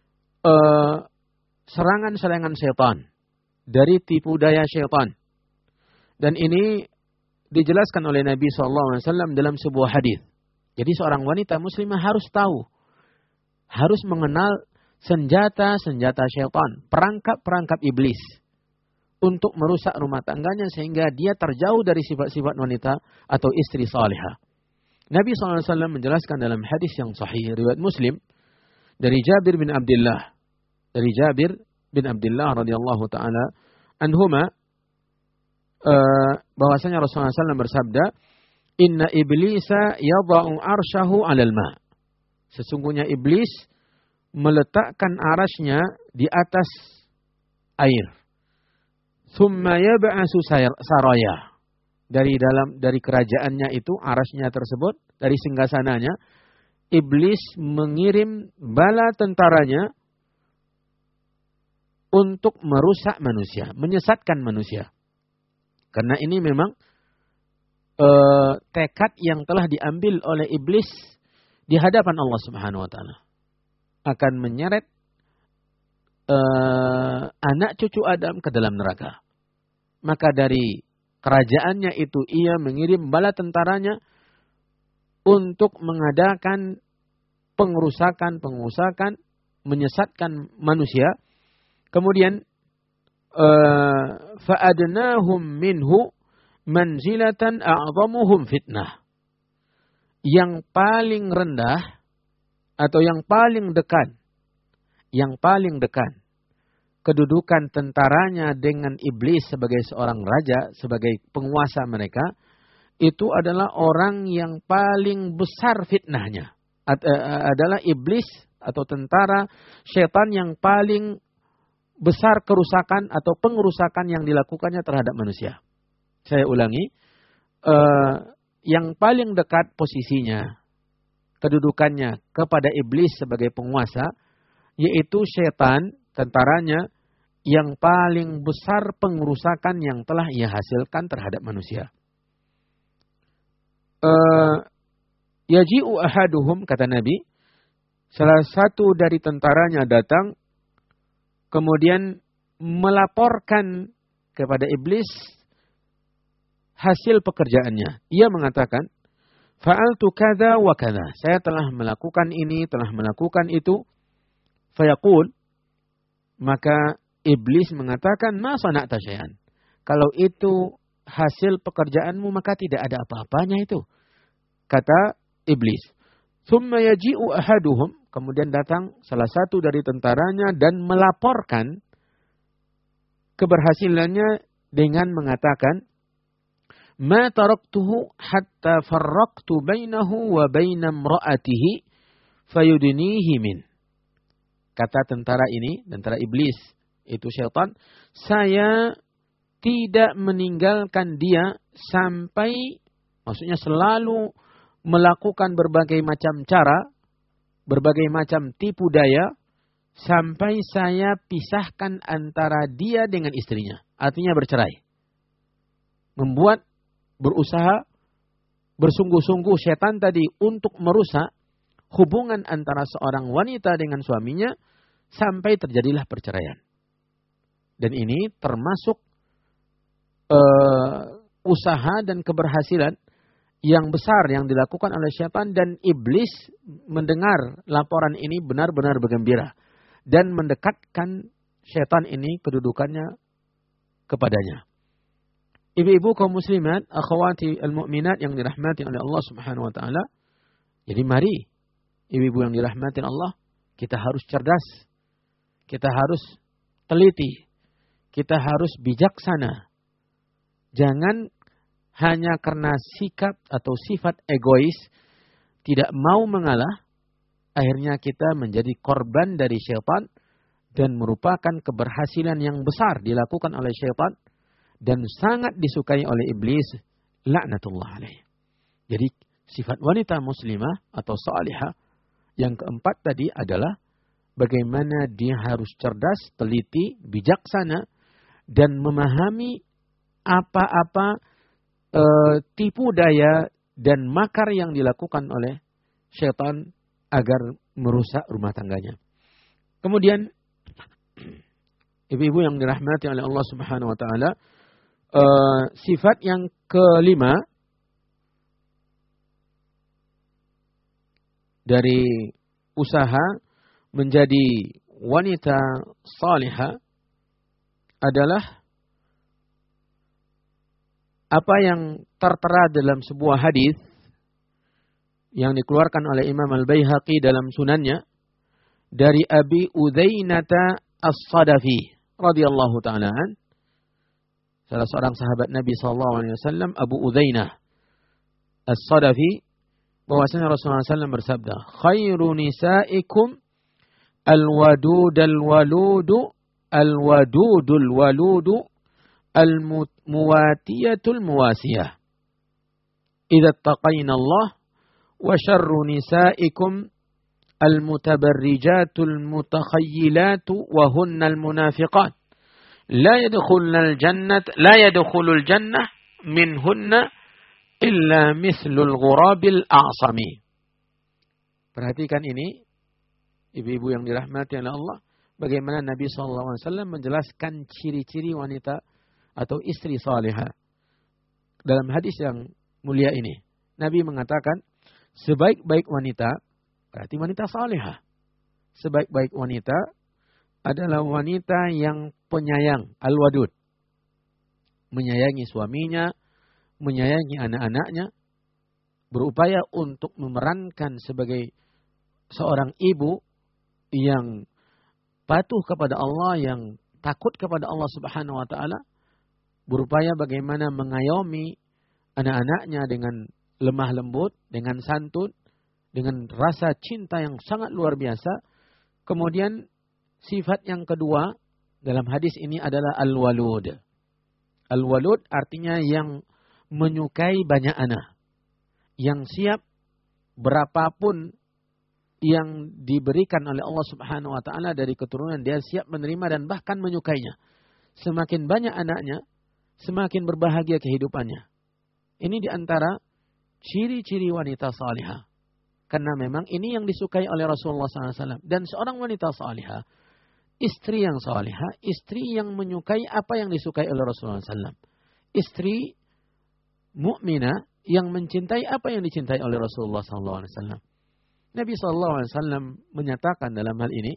serangan-serangan syaitan, dari tipu daya syaitan. Dan ini dijelaskan oleh Nabi SAW dalam sebuah hadis. Jadi seorang wanita muslimah harus tahu, harus mengenal senjata-senjata syaitan, perangkap-perangkap iblis untuk merusak rumah tangganya sehingga dia terjauh dari sifat-sifat wanita atau istri salihah. Nabi SAW menjelaskan dalam hadis yang sahih riwayat Muslim dari Jabir bin Abdullah, radhiyallahu taala anhuma, bahwasanya Rasulullah SAW bersabda, "Inna iblisa yada'u arsyahu 'alal ma." Sesungguhnya iblis meletakkan arasnya di atas air. Tsumma yab'asu saraya. Dari kerajaannya itu, arasnya tersebut, dari singgasananya, iblis mengirim bala tentaranya untuk merusak manusia, menyesatkan manusia. Karena ini memang tekad yang telah diambil oleh iblis di hadapan Allah Subhanahu wa taala. Akan menyeret anak cucu Adam ke dalam neraka. Maka dari kerajaannya itu ia mengirim bala tentaranya untuk mengadakan pengerusakan, menyesatkan manusia. Kemudian fa'adnahum minhu manzilatan a'zamuhum fitnah. Yang paling rendah atau yang paling dekat kedudukan tentaranya dengan iblis sebagai seorang raja, sebagai penguasa mereka, itu adalah orang yang paling besar fitnahnya. Adalah iblis atau tentara syaitan yang paling besar kerusakan atau pengerusakan yang dilakukannya terhadap manusia. Saya ulangi, yang paling dekat posisinya, kedudukannya kepada iblis sebagai penguasa, yaitu syaitan, tentaranya, yang paling besar pengerusakan yang telah ia hasilkan terhadap manusia. Yaji'u ahaduhum, kata Nabi, salah satu dari tentaranya datang, kemudian melaporkan kepada iblis hasil pekerjaannya. Ia mengatakan, fa'altu kadza wa kadza. Saya telah melakukan ini, telah melakukan itu. Fayaqul, maka iblis mengatakan, ma sana'ta syai'an. Kalau itu hasil pekerjaanmu, maka tidak ada apa-apanya itu. Kata iblis. Tsumma yaji'u ahaduhum, kemudian datang salah satu dari tentaranya dan melaporkan keberhasilannya dengan mengatakan, ma taraktuhu hatta farraqtu bainahu wa baina imra'atihi fayudnihi min. Kata tentara ini, tentara iblis, itu syaitan, saya tidak meninggalkan dia sampai, maksudnya selalu melakukan berbagai macam cara, berbagai macam tipu daya, sampai saya pisahkan antara dia dengan istrinya. Artinya bercerai. Berusaha, bersungguh-sungguh syaitan tadi untuk merusak hubungan antara seorang wanita dengan suaminya sampai terjadilah perceraian. Dan ini termasuk usaha dan keberhasilan yang besar yang dilakukan oleh syaitan, dan iblis mendengar laporan ini benar-benar bergembira dan mendekatkan syaitan ini kedudukannya kepadanya. Ibu-ibu kaum muslimat, akhwati al-mu'minat yang dirahmati oleh Allah Subhanahu wa taala. Jadi mari ibu-ibu yang dirahmati Allah, kita harus cerdas. Kita harus teliti. Kita harus bijaksana. Jangan hanya karena sikap atau sifat egois, tidak mau mengalah, akhirnya kita menjadi korban dari syaitan dan merupakan keberhasilan yang besar dilakukan oleh syaitan dan sangat disukai oleh iblis laknatullah alaih. Jadi sifat wanita muslimah atau salihah yang keempat tadi adalah bagaimana dia harus cerdas, teliti, bijaksana, dan memahami apa-apa tipu daya dan makar yang dilakukan oleh syaitan agar merusak rumah tangganya. Kemudian ibu-ibu yang dirahmati oleh Allah Subhanahu wa taala, sifat yang kelima dari usaha menjadi wanita salihah adalah apa yang tertera dalam sebuah hadis yang dikeluarkan oleh Imam Al-Baihaqi dalam sunannya dari Abi Udzainah As-Sadafi radhiyallahu ta'ala an, salah seorang sahabat Nabi sallallahu alaihi wasallam, Abu Udzainah As-Sadafi, bahwasanya Rasulullah SAW bersabda, khairu nisaikum al-wadudul waludu al-muwatiyatul muwasiyah idza taqayna Allah, wa syarru nisaikum al-mutabarrijatul mutakhayilatu wa hunnal munafiqat la yadkhulul jannah minhunna illa mithlul ghurabil a'sami. Perhatikan ini, ibu-ibu yang dirahmati oleh Allah, bagaimana Nabi SAW menjelaskan ciri-ciri wanita atau istri salihah. Dalam hadis yang mulia ini, Nabi mengatakan, sebaik-baik wanita, berarti wanita salihah. Sebaik-baik wanita adalah wanita yang penyayang, al-wadud. Menyayangi suaminya, menyayangi anak-anaknya, berupaya untuk memerankan sebagai seorang ibu yang patuh kepada Allah, yang takut kepada Allah Subhanahu wa taala, berupaya bagaimana mengayomi anak-anaknya dengan lemah lembut, dengan santun, dengan rasa cinta yang sangat luar biasa. Kemudian sifat yang kedua dalam hadis ini adalah al-walud. Al-walud artinya yang menyukai banyak anak, yang siap berapapun yang diberikan oleh Allah Subhanahu wa taala dari keturunan, dia siap menerima dan bahkan menyukainya. Semakin banyak anaknya, semakin berbahagia kehidupannya. Ini diantara ciri-ciri wanita salihah. Karena memang ini yang disukai oleh Rasulullah SAW. Dan seorang wanita salihah, istri yang salihah, istri yang menyukai apa yang disukai oleh Rasulullah SAW. Istri mukminah yang mencintai apa yang dicintai oleh Rasulullah SAW. Nabi SAW menyatakan dalam hal ini,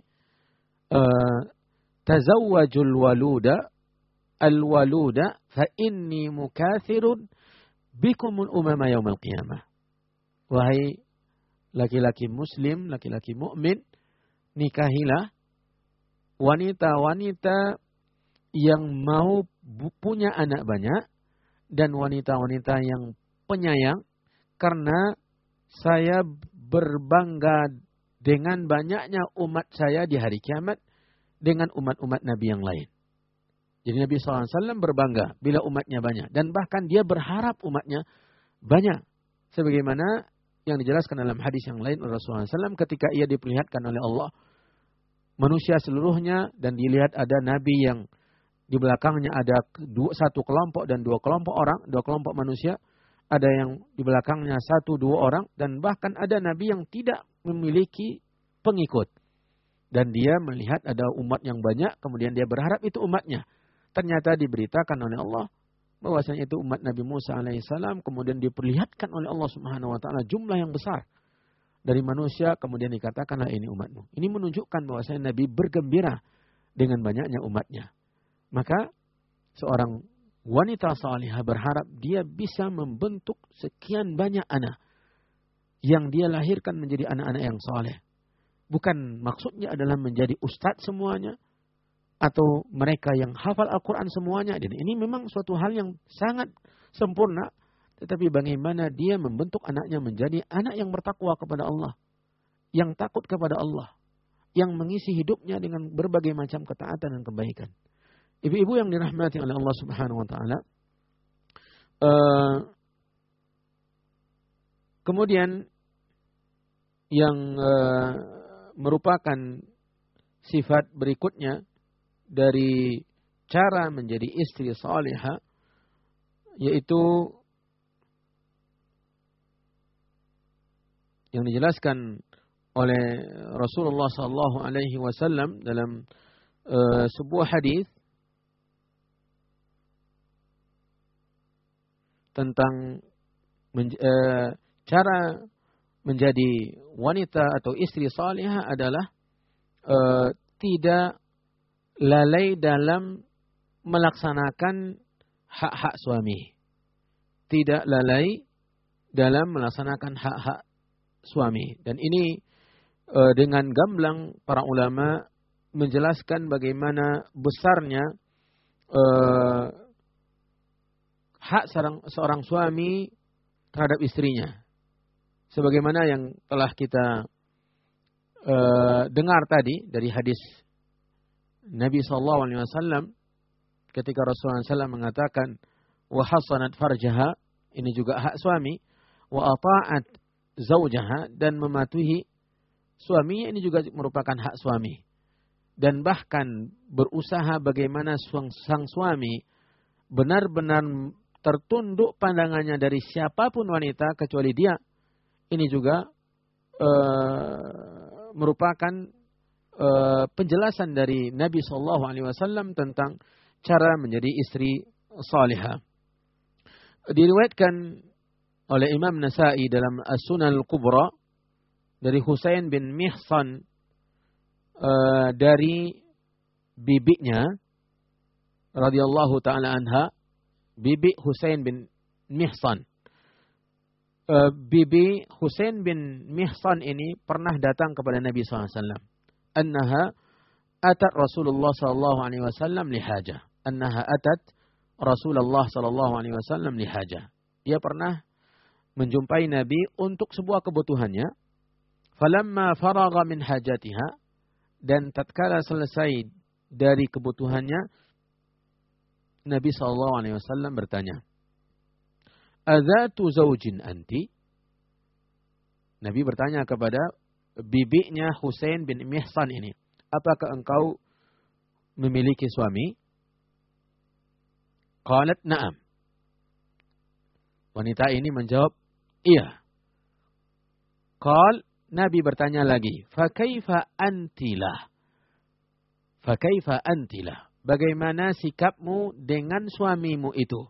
tazawwajul waluda al-waluda fa inni mukathirun bikumul umama yaumal qiyamah. Wahai laki-laki muslim, laki-laki mukmin, nikahilah wanita-wanita yang mau punya anak banyak dan wanita-wanita yang penyayang, karena saya berbangga dengan banyaknya umat saya di hari kiamat dengan umat-umat Nabi yang lain. Jadi Nabi SAW berbangga bila umatnya banyak. Dan bahkan dia berharap umatnya banyak. Sebagaimana yang dijelaskan dalam hadis yang lain oleh Rasulullah SAW ketika ia diperlihatkan oleh Allah manusia seluruhnya, dan dilihat ada Nabi yang di belakangnya ada satu kelompok dan dua kelompok orang, dua kelompok manusia. Ada yang di belakangnya satu dua orang, dan bahkan ada Nabi yang tidak memiliki pengikut. Dan dia melihat ada umat yang banyak, kemudian dia berharap itu umatnya. Ternyata diberitakan oleh Allah bahwasanya itu umat Nabi Musa alaihissalam, kemudian diperlihatkan oleh Allah Subhanahu wa taala jumlah yang besar dari manusia, kemudian dikatakanlah ini umatmu. Ini menunjukkan bahwasanya Nabi bergembira dengan banyaknya umatnya. Maka seorang wanita salihah berharap dia bisa membentuk sekian banyak anak yang dia lahirkan menjadi anak-anak yang saleh. Bukan maksudnya adalah menjadi ustadz semuanya atau mereka yang hafal Al-Quran semuanya. Dan ini memang suatu hal yang sangat sempurna. Tetapi bagaimana dia membentuk anaknya menjadi anak yang bertakwa kepada Allah, yang takut kepada Allah, yang mengisi hidupnya dengan berbagai macam ketaatan dan kebaikan. Ibu-ibu yang dirahmati oleh Allah Subhanahu wa taala, Kemudian yang merupakan sifat berikutnya dari cara menjadi istri salihah, yaitu yang dijelaskan oleh Rasulullah SAW dalam sebuah hadis tentang cara menjadi wanita atau istri salihah adalah tidak lalai dalam melaksanakan hak-hak suami. Tidak lalai dalam melaksanakan hak-hak suami. Dan ini dengan gamblang para ulama menjelaskan bagaimana besarnya hak seorang suami terhadap istrinya. Sebagaimana yang telah kita dengar tadi dari hadis Nabi SAW ketika Rasulullah SAW mengatakan wa hasanat farjaha, ini juga hak suami, wa ata'at zaujaha, dan mematuhi suaminya, ini juga merupakan hak suami. Dan bahkan berusaha bagaimana sang suami benar-benar tertunduk pandangannya dari siapapun wanita kecuali dia. Ini juga merupakan penjelasan dari Nabi SAW tentang cara menjadi istri salihah. Diriwayatkan oleh Imam Nasa'i dalam As-Sunan Al-Kubra dari Husain bin Mihsan dari bibinya radhiyallahu taala anha, bibi Husain bin Mihsan. Bibi Husain bin Mihsan ini pernah datang kepada Nabi SAW. Annaha atat Rasulullah SAW lihajah. Annaha atat Rasulullah SAW lihajah. Dia pernah menjumpai Nabi untuk sebuah kebutuhannya. Falamma faragha min hajatiha, dan tatkala selesai dari kebutuhannya, Nabi SAW bertanya, Adzatu zaujin anti? Nabi bertanya kepada bibinya Husain bin Mihsan ini, apakah engkau memiliki suami? Qalat na'am. Wanita ini menjawab, iya. Qal, Nabi bertanya lagi, fakaifa antilah? Fakaifa antilah? Bagaimana sikapmu dengan suamimu itu?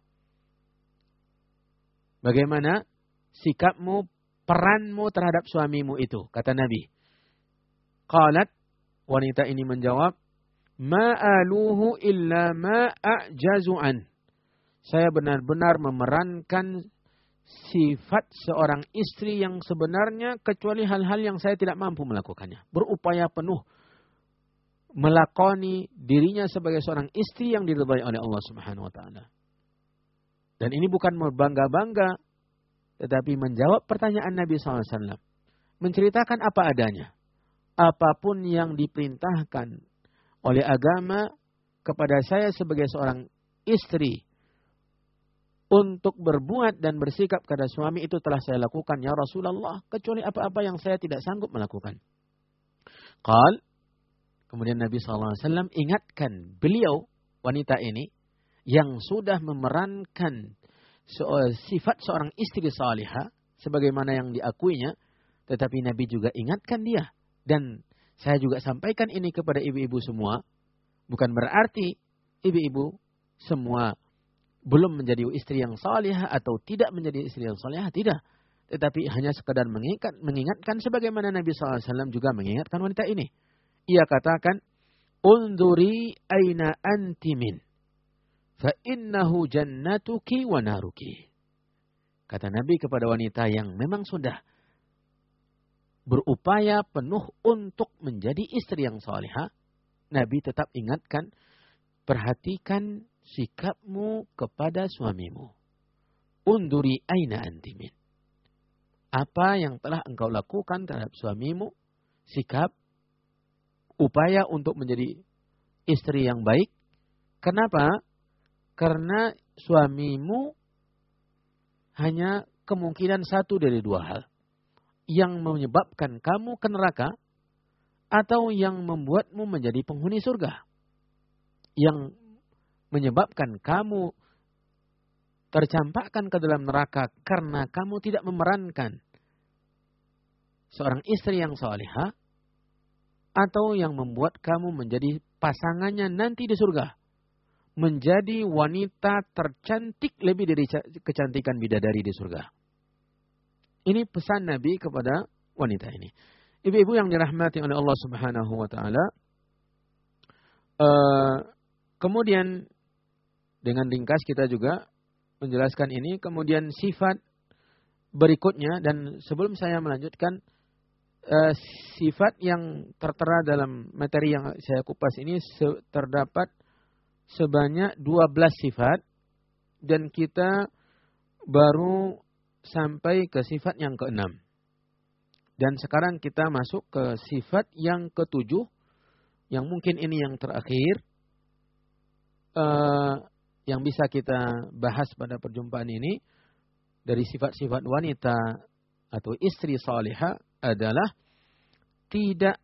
Bagaimana sikapmu, peranmu terhadap suamimu itu? Kata Nabi. Qalat, wanita ini menjawab, ma'aluhu illa ma'ajazu an. Saya benar-benar memerankan sifat seorang istri yang sebenarnya kecuali hal-hal yang saya tidak mampu melakukannya. Berupaya penuh melakoni dirinya sebagai seorang istri yang diridhai oleh Allah Subhanahu wa taala. Dan ini bukan berbangga-bangga, tetapi menjawab pertanyaan Nabi SAW. Menceritakan apa adanya. Apapun yang diperintahkan oleh agama kepada saya sebagai seorang istri untuk berbuat dan bersikap kepada suami, itu telah saya lakukan ya Rasulullah, kecuali apa-apa yang saya tidak sanggup melakukan. Qal, kemudian Nabi SAW ingatkan beliau, wanita ini, yang sudah memerankan sifat seorang istri salihah sebagaimana yang diakuinya, tetapi Nabi juga ingatkan dia. Dan saya juga sampaikan ini kepada ibu-ibu semua, bukan berarti ibu-ibu semua belum menjadi istri yang salihah atau tidak menjadi istri yang salihah, tidak. Tetapi hanya sekadar mengingatkan sebagaimana Nabi SAW juga mengingatkan wanita ini. Ia katakan, Unduri aina antimin, fa innahu jannatuki wa naruki. Kata Nabi kepada wanita yang memang sudah berupaya penuh untuk menjadi istri yang salihah, Nabi tetap ingatkan, perhatikan sikapmu kepada suamimu. Unduri aina antimin. Apa yang telah engkau lakukan terhadap suamimu, sikap, upaya untuk menjadi istri yang baik. Kenapa? Karena suamimu hanya kemungkinan satu dari dua hal. Yang menyebabkan kamu ke neraka atau yang membuatmu menjadi penghuni surga. Yang menyebabkan kamu tercampakkan ke dalam neraka karena kamu tidak memerankan seorang istri yang salihah, atau yang membuat kamu menjadi pasangannya nanti di surga, menjadi wanita tercantik lebih dari kecantikan bidadari di surga. Ini pesan Nabi kepada wanita ini. Ibu-ibu yang dirahmati oleh Allah Subhanahu wa taala, kemudian dengan ringkas kita juga menjelaskan ini. Kemudian sifat berikutnya, dan sebelum saya melanjutkan, sifat yang tertera dalam materi yang saya kupas ini terdapat sebanyak 12 sifat, dan kita baru sampai ke sifat yang ke-6. Dan sekarang kita masuk ke sifat yang ke-7, yang mungkin ini yang terakhir, yang bisa kita bahas pada perjumpaan ini. Dari sifat-sifat wanita atau istri salihah adalah tidak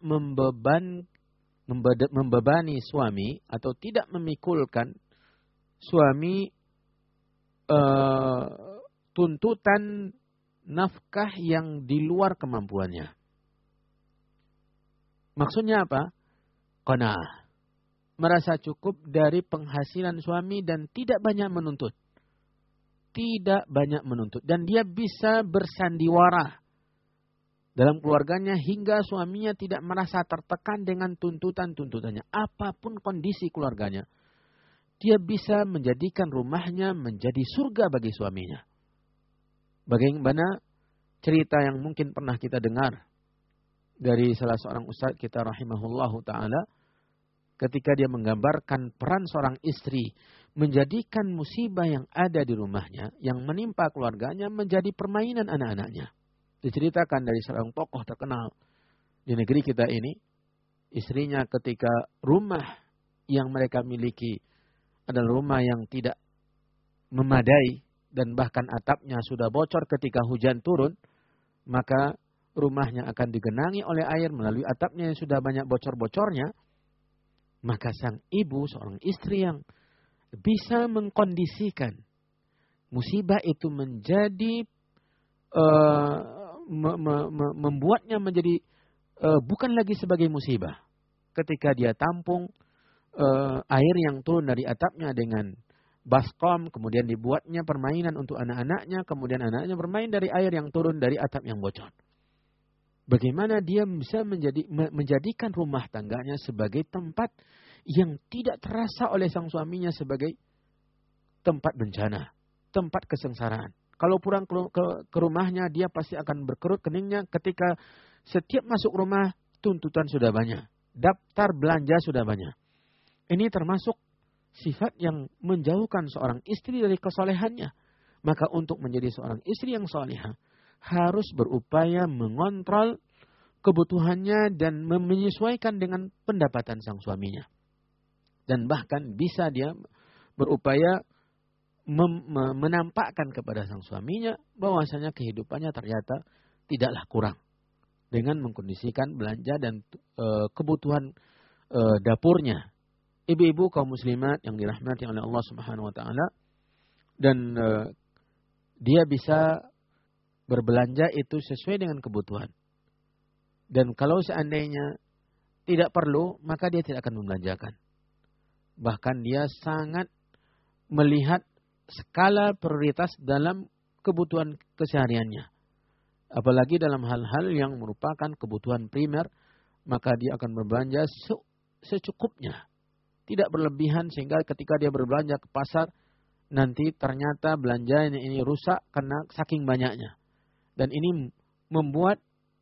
membebani suami atau tidak memikulkan suami tuntutan nafkah yang di luar kemampuannya. Maksudnya apa? Qanaah. Merasa cukup dari penghasilan suami dan tidak banyak menuntut. Tidak banyak menuntut. Dan dia bisa bersandiwara dalam keluarganya hingga suaminya tidak merasa tertekan dengan tuntutan-tuntutannya. Apapun kondisi keluarganya, dia bisa menjadikan rumahnya menjadi surga bagi suaminya. Bagaimana cerita yang mungkin pernah kita dengar dari salah seorang ustaz kita rahimahullahu ta'ala, ketika dia menggambarkan peran seorang istri menjadikan musibah yang ada di rumahnya, yang menimpa keluarganya, menjadi permainan anak-anaknya. Diceritakan dari seorang tokoh terkenal di negeri kita ini, istrinya ketika rumah yang mereka miliki adalah rumah yang tidak memadai dan bahkan atapnya sudah bocor ketika hujan turun, maka rumahnya akan digenangi oleh air melalui atapnya yang sudah banyak bocor-bocornya. Maka sang ibu, seorang istri yang bisa mengkondisikan musibah itu menjadi membuatnya menjadi bukan lagi sebagai musibah. Ketika dia tampung air yang turun dari atapnya dengan baskom, kemudian dibuatnya permainan untuk anak-anaknya, kemudian anaknya bermain dari air yang turun dari atap yang bocor. Bagaimana dia bisa menjadikan rumah tangganya sebagai tempat yang tidak terasa oleh sang suaminya sebagai tempat bencana, tempat kesengsaraan. Kalau pulang ke rumahnya, dia pasti akan berkerut keningnya ketika setiap masuk rumah tuntutan sudah banyak, daftar belanja sudah banyak. Ini termasuk sifat yang menjauhkan seorang istri dari kesolehannya. Maka untuk menjadi seorang istri yang solehah, harus berupaya mengontrol kebutuhannya dan menyesuaikan dengan pendapatan sang suaminya. Dan bahkan bisa dia berupaya menampakkan kepada sang suaminya bahwasanya kehidupannya ternyata tidaklah kurang dengan mengkondisikan belanja dan kebutuhan dapurnya. Ibu-ibu kaum muslimat yang dirahmati oleh Allah Subhanahu wa taala, dan dia bisa berbelanja itu sesuai dengan kebutuhan. Dan kalau seandainya tidak perlu, maka dia tidak akan membelanjakan. Bahkan dia sangat melihat skala prioritas dalam kebutuhan kesehariannya. Apalagi dalam hal-hal yang merupakan kebutuhan primer, maka dia akan berbelanja secukupnya. Tidak berlebihan sehingga ketika dia berbelanja ke pasar, nanti ternyata belanjanya ini rusak karena saking banyaknya. Dan ini membuat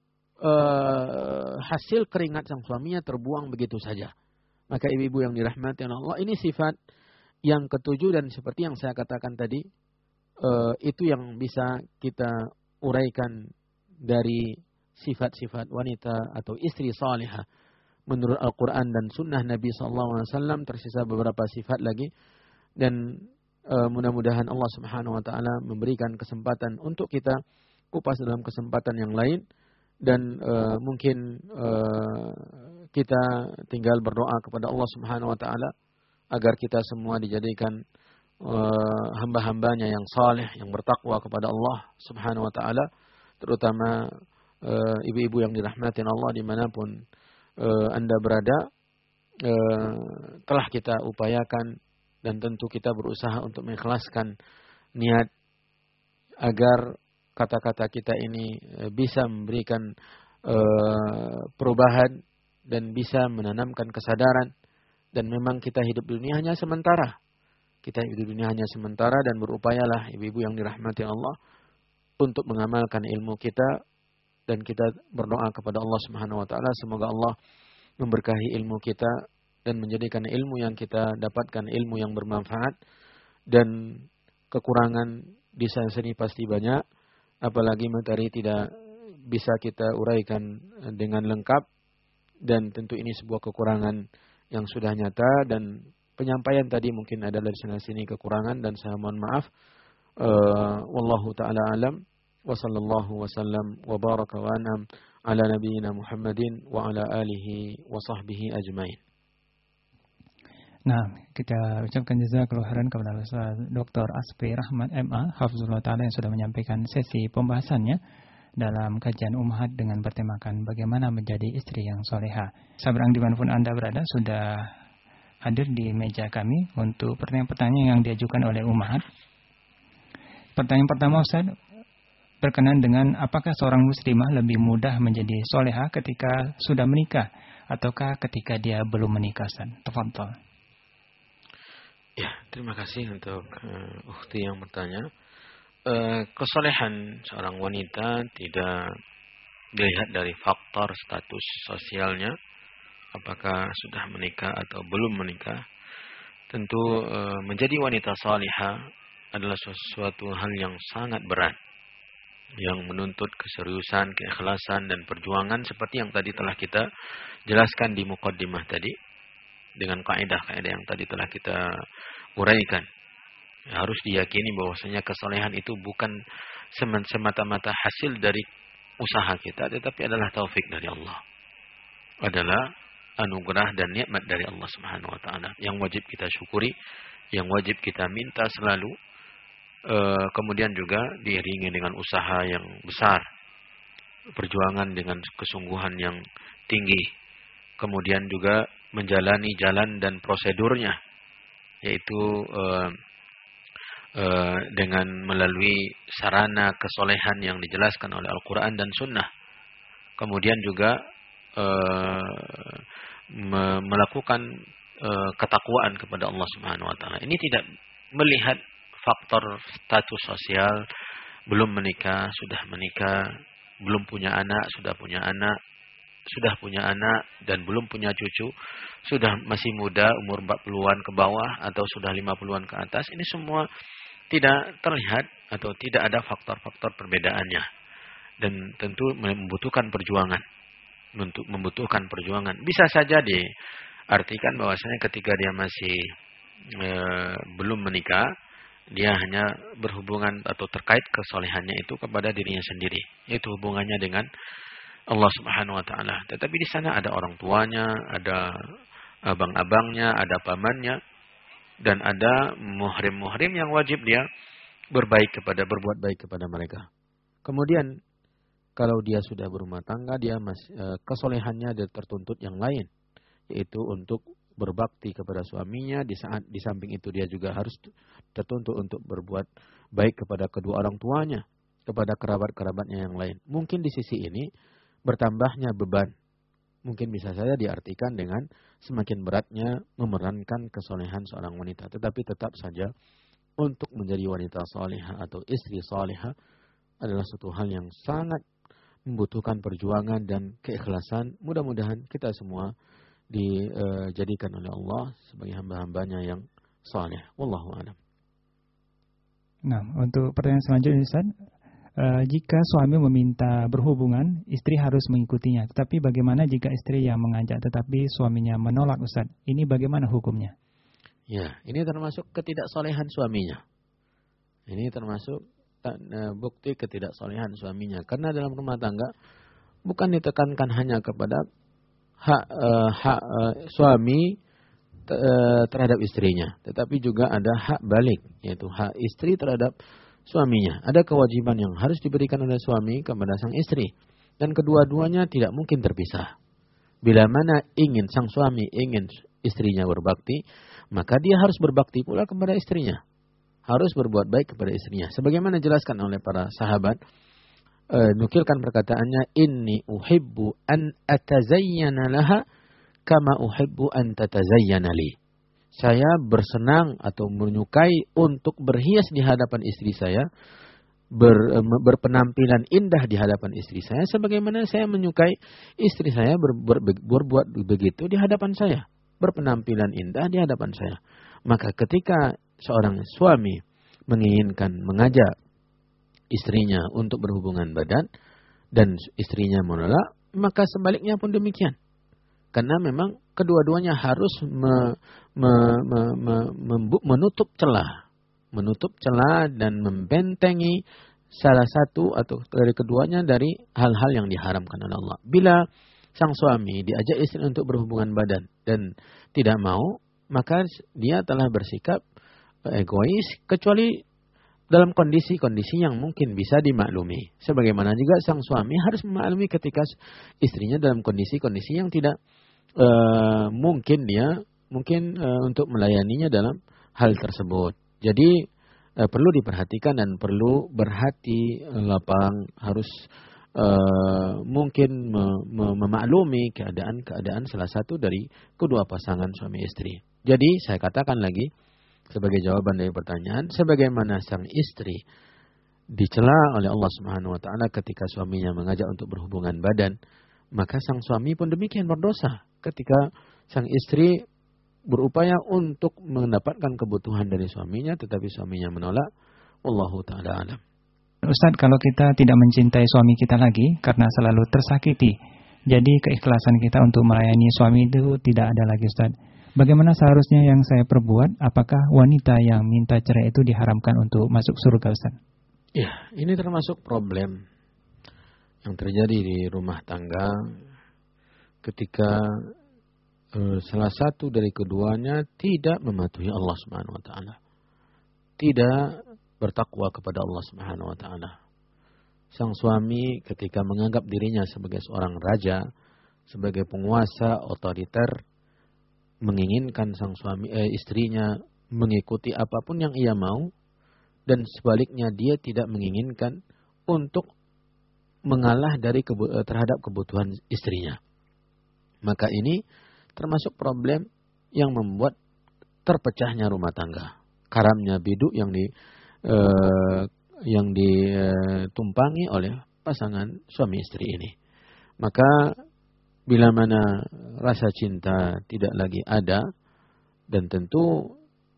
hasil keringat sang suaminya terbuang begitu saja. Maka ibu-ibu yang dirahmati Allah, ini sifat yang ketujuh, dan seperti yang saya katakan tadi, itu yang bisa kita uraikan dari sifat-sifat wanita atau istri salihah menurut Al-Quran dan Sunnah Nabi SAW. Tersisa beberapa sifat lagi, dan mudah-mudahan Allah Subhanahu wa taala memberikan kesempatan untuk kita kupas dalam kesempatan yang lain, dan mungkin kita tinggal berdoa kepada Allah Subhanahu wa taala agar kita semua dijadikan hamba-hambanya yang saleh, yang bertakwa kepada Allah Subhanahu wa taala, terutama ibu-ibu yang dirahmati Allah dimanapun Anda berada. Telah kita upayakan dan tentu kita berusaha untuk mengikhlaskan niat agar kata-kata kita ini bisa memberikan perubahan dan bisa menanamkan kesadaran. Dan memang kita hidup di dunia hanya sementara. Kita hidup di dunia hanya sementara, dan berupayalah ibu-ibu yang dirahmati Allah untuk mengamalkan ilmu kita, dan kita berdoa kepada Allah Subhanahu wa taala semoga Allah memberkahi ilmu kita dan menjadikan ilmu yang kita dapatkan ilmu yang bermanfaat. Dan kekurangan di sana sini pasti banyak, apalagi materi tidak bisa kita uraikan dengan lengkap, dan tentu ini sebuah kekurangan yang sudah nyata, dan penyampaian tadi mungkin ada dari sana sini kekurangan, dan saya mohon maaf. Wallahu taala alam, wa sallallahu wasallam wa baraka wa an'am ala nabiyyina Muhammadin wa ala alihi wa sahbihi ajmain. Nah, kita ucapkan jazakallahu khairan kepada Dr. Asfi Rahmat MA Hafizullah Ta'ala yang sudah menyampaikan sesi pembahasannya dalam kajian Ummahat dengan bertemakan bagaimana menjadi istri yang soleha. Sahabat dimanapun Anda berada, sudah hadir di meja kami untuk pertanyaan-pertanyaan yang diajukan oleh Ummahat. Pertanyaan pertama, Ustaz, berkenaan dengan apakah seorang muslimah lebih mudah menjadi soleha ketika sudah menikah ataukah ketika dia belum menikah, Ustaz? Tafadhol. Ya, terima kasih untuk ukhti yang bertanya. Kesolehan seorang wanita tidak dilihat dari faktor status sosialnya, apakah sudah menikah atau belum menikah. Tentu menjadi wanita salihah adalah sesuatu hal yang sangat berat, yang menuntut keseriusan, keikhlasan, dan perjuangan seperti yang tadi telah kita jelaskan di muqaddimah tadi, dengan kaidah-kaidah yang tadi telah kita uraikan. Harus diyakini bahwasanya kesolehan itu bukan semata-mata hasil dari usaha kita, tetapi adalah taufik dari Allah. Adalah anugerah dan nikmat dari Allah Subhanahu wa taala yang wajib kita syukuri, yang wajib kita minta selalu. Kemudian juga diiringi dengan usaha yang besar, perjuangan dengan kesungguhan yang tinggi, kemudian juga menjalani jalan dan prosedurnya, yaitu dengan melalui sarana kesolehan yang dijelaskan oleh Al-Quran dan Sunnah. Kemudian juga melakukan ketakwaan kepada Allah Subhanahu wa taala. Ini tidak melihat faktor status sosial, belum menikah, sudah menikah, belum punya anak, sudah punya anak, sudah punya anak dan belum punya cucu, sudah masih muda, umur 40-an ke bawah atau sudah 50-an ke atas. Ini semua tidak terlihat atau tidak ada faktor-faktor perbedaannya. Dan tentu membutuhkan perjuangan. Membutuhkan perjuangan. Bisa saja diartikan bahwasanya ketika dia masih belum menikah, dia hanya berhubungan atau terkait kesolehannya itu kepada dirinya sendiri. Itu hubungannya dengan Allah Subhanahu wa taala. Tetapi di sana ada orang tuanya, ada abang-abangnya, ada pamannya, dan ada muhrim-muhrim yang wajib dia berbuat baik kepada mereka. Kemudian kalau dia sudah berumah tangga, dia kesolehannya tertuntut yang lain, yaitu untuk berbakti kepada suaminya. Di samping itu dia juga harus tertuntut untuk berbuat baik kepada kedua orang tuanya, kepada kerabat-kerabatnya yang lain. Mungkin di sisi ini bertambahnya beban. Mungkin bisa saja diartikan dengan semakin beratnya memerankan kesolehan seorang wanita. Tetapi tetap saja untuk menjadi wanita salihah atau istri salihah adalah suatu hal yang sangat membutuhkan perjuangan dan keikhlasan. Mudah-mudahan kita semua dijadikan oleh Allah sebagai hamba-hambanya yang saleh. Wallahu a'lam. Nah, untuk pertanyaan selanjutnya, Ustaz, jika suami meminta berhubungan, istri harus mengikutinya. Tetapi bagaimana jika istri yang mengajak tetapi suaminya menolak, Ustaz? Ini bagaimana hukumnya? Ya, ini termasuk ketidaksolehan suaminya. Ini termasuk bukti ketidaksolehan suaminya. Karena dalam rumah tangga bukan ditekankan hanya kepada hak suami terhadap istrinya, tetapi juga ada hak balik, yaitu hak istri terhadap suaminya. Ada kewajiban yang harus diberikan oleh suami kepada sang istri, dan kedua-duanya tidak mungkin terpisah. Bila mana sang suami ingin istrinya berbakti, maka dia harus berbakti pula kepada istrinya. Harus berbuat baik kepada istrinya. Sebagaimana dijelaskan oleh para sahabat, nukilkan perkataannya, inni uhibbu an atazayyana laha kama uhibbu an tatazayyana li. Saya bersenang atau menyukai untuk berhias di hadapan istri saya, berpenampilan indah di hadapan istri saya, sebagaimana saya menyukai istri saya berbuat begitu di hadapan saya, berpenampilan indah di hadapan saya. Maka ketika seorang suami menginginkan mengajak istrinya untuk berhubungan badan dan istrinya menolak, maka sebaliknya pun demikian. Karena memang kedua-duanya harus menutup celah dan membentengi salah satu atau dari keduanya dari hal-hal yang diharamkan oleh Allah. Bila sang suami diajak istri untuk berhubungan badan dan tidak mau, maka dia telah bersikap egois, kecuali dalam kondisi-kondisi yang mungkin bisa dimaklumi. Sebagaimana juga sang suami harus memaklumi ketika istrinya dalam kondisi-kondisi yang tidak mungkin untuk melayaninya dalam hal tersebut. Jadi perlu diperhatikan dan perlu berhati lapang, harus mungkin memaklumi keadaan salah satu dari kedua pasangan suami istri. Jadi saya katakan lagi sebagai jawaban dari pertanyaan, sebagaimana sang istri dicela oleh Allah Subhanahu wa taala ketika suaminya mengajak untuk berhubungan badan, maka sang suami pun demikian berdosa ketika sang istri berupaya untuk mendapatkan kebutuhan dari suaminya tetapi suaminya menolak. Wallahu taala alam. Ustaz, kalau kita tidak mencintai suami kita lagi karena selalu tersakiti, jadi keikhlasan kita untuk melayani suami itu tidak ada lagi, Ustaz. Bagaimana seharusnya yang saya perbuat? Apakah wanita yang minta cerai itu diharamkan untuk masuk surga, Ustaz? Ya, ini termasuk problem yang terjadi di rumah tangga ketika salah satu dari keduanya tidak mematuhi Allah Subhanahu wa taala. Tidak bertakwa kepada Allah Subhanahu wa taala. Sang suami ketika menganggap dirinya sebagai seorang raja, sebagai penguasa otoriter, menginginkan sang suami istrinya mengikuti apapun yang ia mau, dan sebaliknya dia tidak menginginkan untuk mengalah terhadap kebutuhan istrinya. Maka ini termasuk problem yang membuat terpecahnya rumah tangga, karamnya biduk yang ditumpangi oleh pasangan suami istri ini. Maka bila mana rasa cinta tidak lagi ada, dan tentu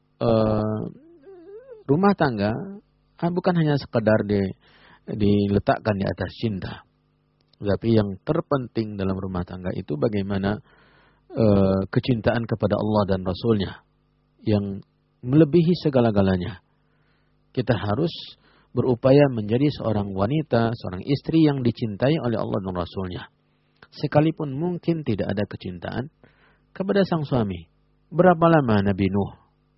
rumah tangga bukan hanya sekedar diletakkan di atas cinta, tapi yang terpenting dalam rumah tangga itu bagaimana kecintaan kepada Allah dan Rasulnya yang melebihi segala-galanya. Kita harus berupaya menjadi seorang wanita, seorang istri yang dicintai oleh Allah dan Rasulnya. Sekalipun mungkin tidak ada kecintaan kepada sang suami. Berapa lama Nabi Nuh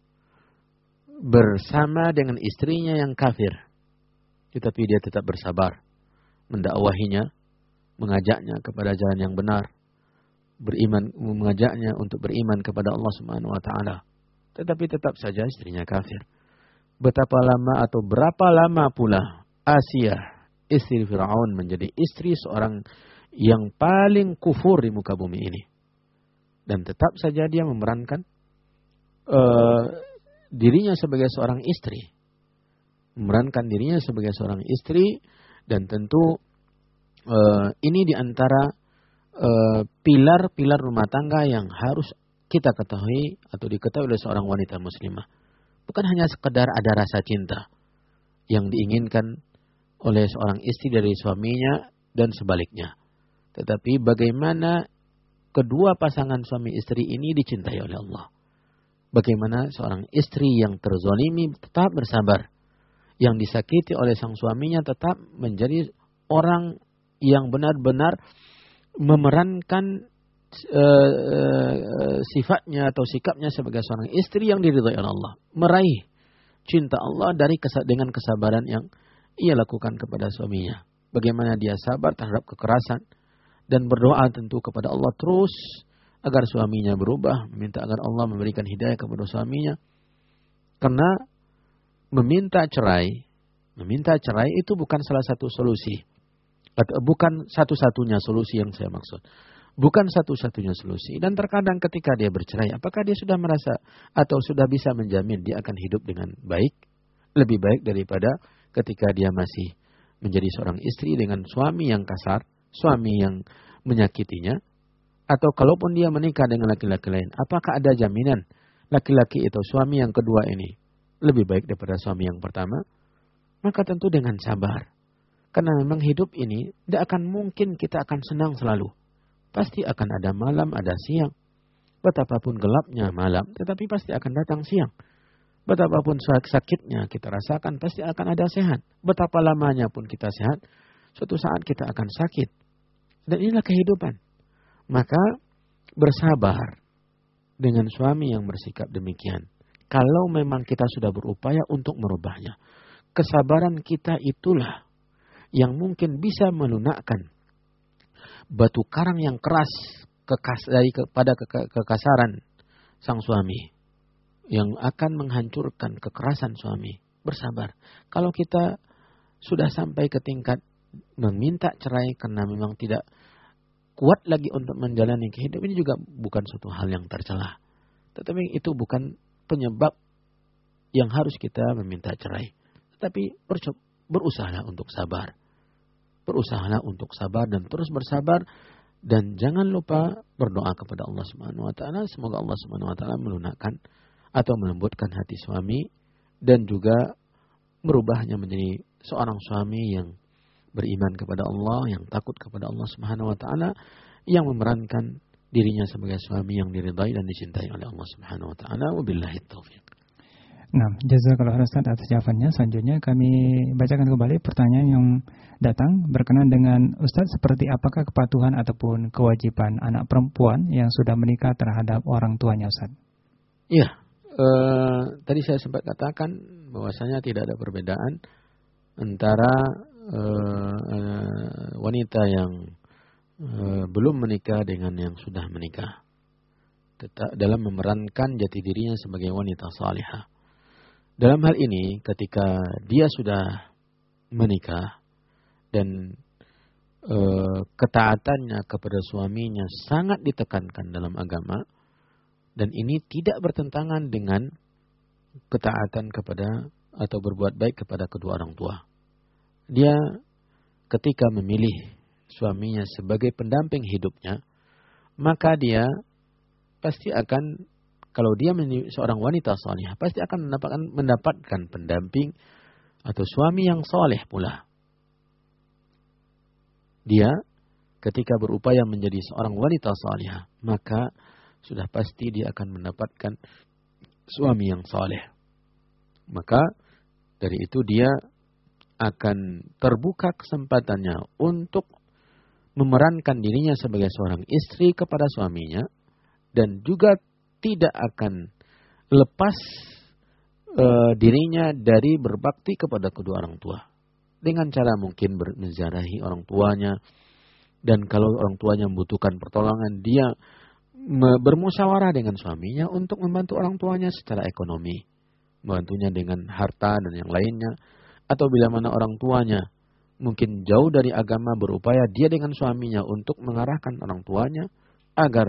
bersama dengan istrinya yang kafir, tetapi dia tetap bersabar, mendakwahinya, mengajaknya kepada jalan yang benar, mengajaknya untuk beriman kepada Allah Subhanahu wa taala. Tetapi tetap saja istrinya kafir. Betapa lama atau berapa lama pula Asia, istri Firaun, menjadi istri seorang yang paling kufur di muka bumi ini. Dan tetap saja dia memerankan dirinya sebagai seorang istri. Memerankan dirinya sebagai seorang istri, dan tentu ini diantara pilar-pilar rumah tangga yang harus kita ketahui atau diketahui oleh seorang wanita muslimah. Bukan hanya sekedar ada rasa cinta yang diinginkan oleh seorang istri dari suaminya dan sebaliknya. Tetapi bagaimana kedua pasangan suami istri ini dicintai oleh Allah. Bagaimana seorang istri yang terzalimi tetap bersabar. Yang disakiti oleh sang suaminya tetap menjadi orang yang benar-benar memerankan sifatnya atau sikapnya sebagai seorang istri yang diridhai oleh Allah. Meraih cinta Allah dengan kesabaran yang ia lakukan kepada suaminya. Bagaimana dia sabar terhadap kekerasan. Dan berdoa tentu kepada Allah terus agar suaminya berubah. Meminta agar Allah memberikan hidayah kepada suaminya. Karena meminta cerai itu bukan salah satu solusi. Atau bukan satu-satunya solusi yang saya maksud. Bukan satu-satunya solusi. Dan terkadang ketika dia bercerai, apakah dia sudah merasa atau sudah bisa menjamin dia akan hidup dengan baik? Lebih baik daripada ketika dia masih menjadi seorang istri dengan suami yang kasar, suami yang menyakitinya. Atau kalaupun dia menikah dengan laki-laki lain, apakah ada jaminan laki-laki atau suami yang kedua ini lebih baik daripada suami yang pertama? Maka tentu dengan sabar. Karena memang hidup ini tidak akan mungkin kita akan senang selalu. Pasti akan ada malam, ada siang. Betapapun gelapnya malam, tetapi pasti akan datang siang. Betapapun sakitnya kita rasakan, pasti akan ada sehat. Betapa lamanya pun kita sehat, suatu saat kita akan sakit. Dan inilah kehidupan. Maka bersabar dengan suami yang bersikap demikian. Kalau memang kita sudah berupaya untuk merubahnya. Kesabaran kita itulah yang mungkin bisa melunakkan batu karang yang keras kepada kekasaran sang suami. Yang akan menghancurkan kekerasan suami. Bersabar. Kalau kita sudah sampai ke tingkat meminta cerai karena memang tidak kuat lagi untuk menjalani kehidupan, ini juga bukan suatu hal yang tercela. Tetapi itu bukan penyebab yang harus kita meminta cerai. Tetapi berusahalah untuk sabar. Berusahalah untuk sabar dan terus bersabar. Dan jangan lupa berdoa kepada Allah Subhanahu wa taala, semoga Allah Subhanahu wa taala melunakkan atau melembutkan hati suami dan juga merubahnya menjadi seorang suami yang beriman kepada Allah, yang takut kepada Allah Subhanahu wa taala, yang memerankan dirinya sebagai suami yang diridai dan dicintai oleh Allah Subhanahu wa taala. Wabillahi taufiq. Nah, jazakallahu khairan Ustaz atas jawabannya. Selanjutnya kami bacakan kembali pertanyaan yang datang berkenaan dengan Ustaz, seperti apakah kepatuhan ataupun kewajiban anak perempuan yang sudah menikah terhadap orang tuanya, Ustaz? Iya, tadi saya sempat katakan bahwasanya tidak ada perbedaan antara wanita yang belum menikah dengan yang sudah menikah, tetap dalam memerankan jati dirinya sebagai wanita salihah. Dalam hal ini, ketika dia sudah menikah dan ketaatannya kepada suaminya sangat ditekankan dalam agama, dan ini tidak bertentangan dengan ketaatan kepada atau berbuat baik kepada kedua orang tua. Dia ketika memilih suaminya sebagai pendamping hidupnya, maka dia pasti akan, kalau dia seorang wanita salihah, pasti akan mendapatkan pendamping atau suami yang saleh pula. Dia ketika berupaya menjadi seorang wanita salihah, maka sudah pasti dia akan mendapatkan suami yang saleh. Maka dari itu dia akan terbuka kesempatannya untuk memerankan dirinya sebagai seorang istri kepada suaminya, dan juga tidak akan lepas dirinya dari berbakti kepada kedua orang tua. Dengan cara mungkin menziarahi orang tuanya, dan kalau orang tuanya membutuhkan pertolongan, dia bermusyawarah dengan suaminya untuk membantu orang tuanya secara ekonomi, membantunya dengan harta dan yang lainnya. Atau bila mana orang tuanya mungkin jauh dari agama, berupaya dia dengan suaminya untuk mengarahkan orang tuanya agar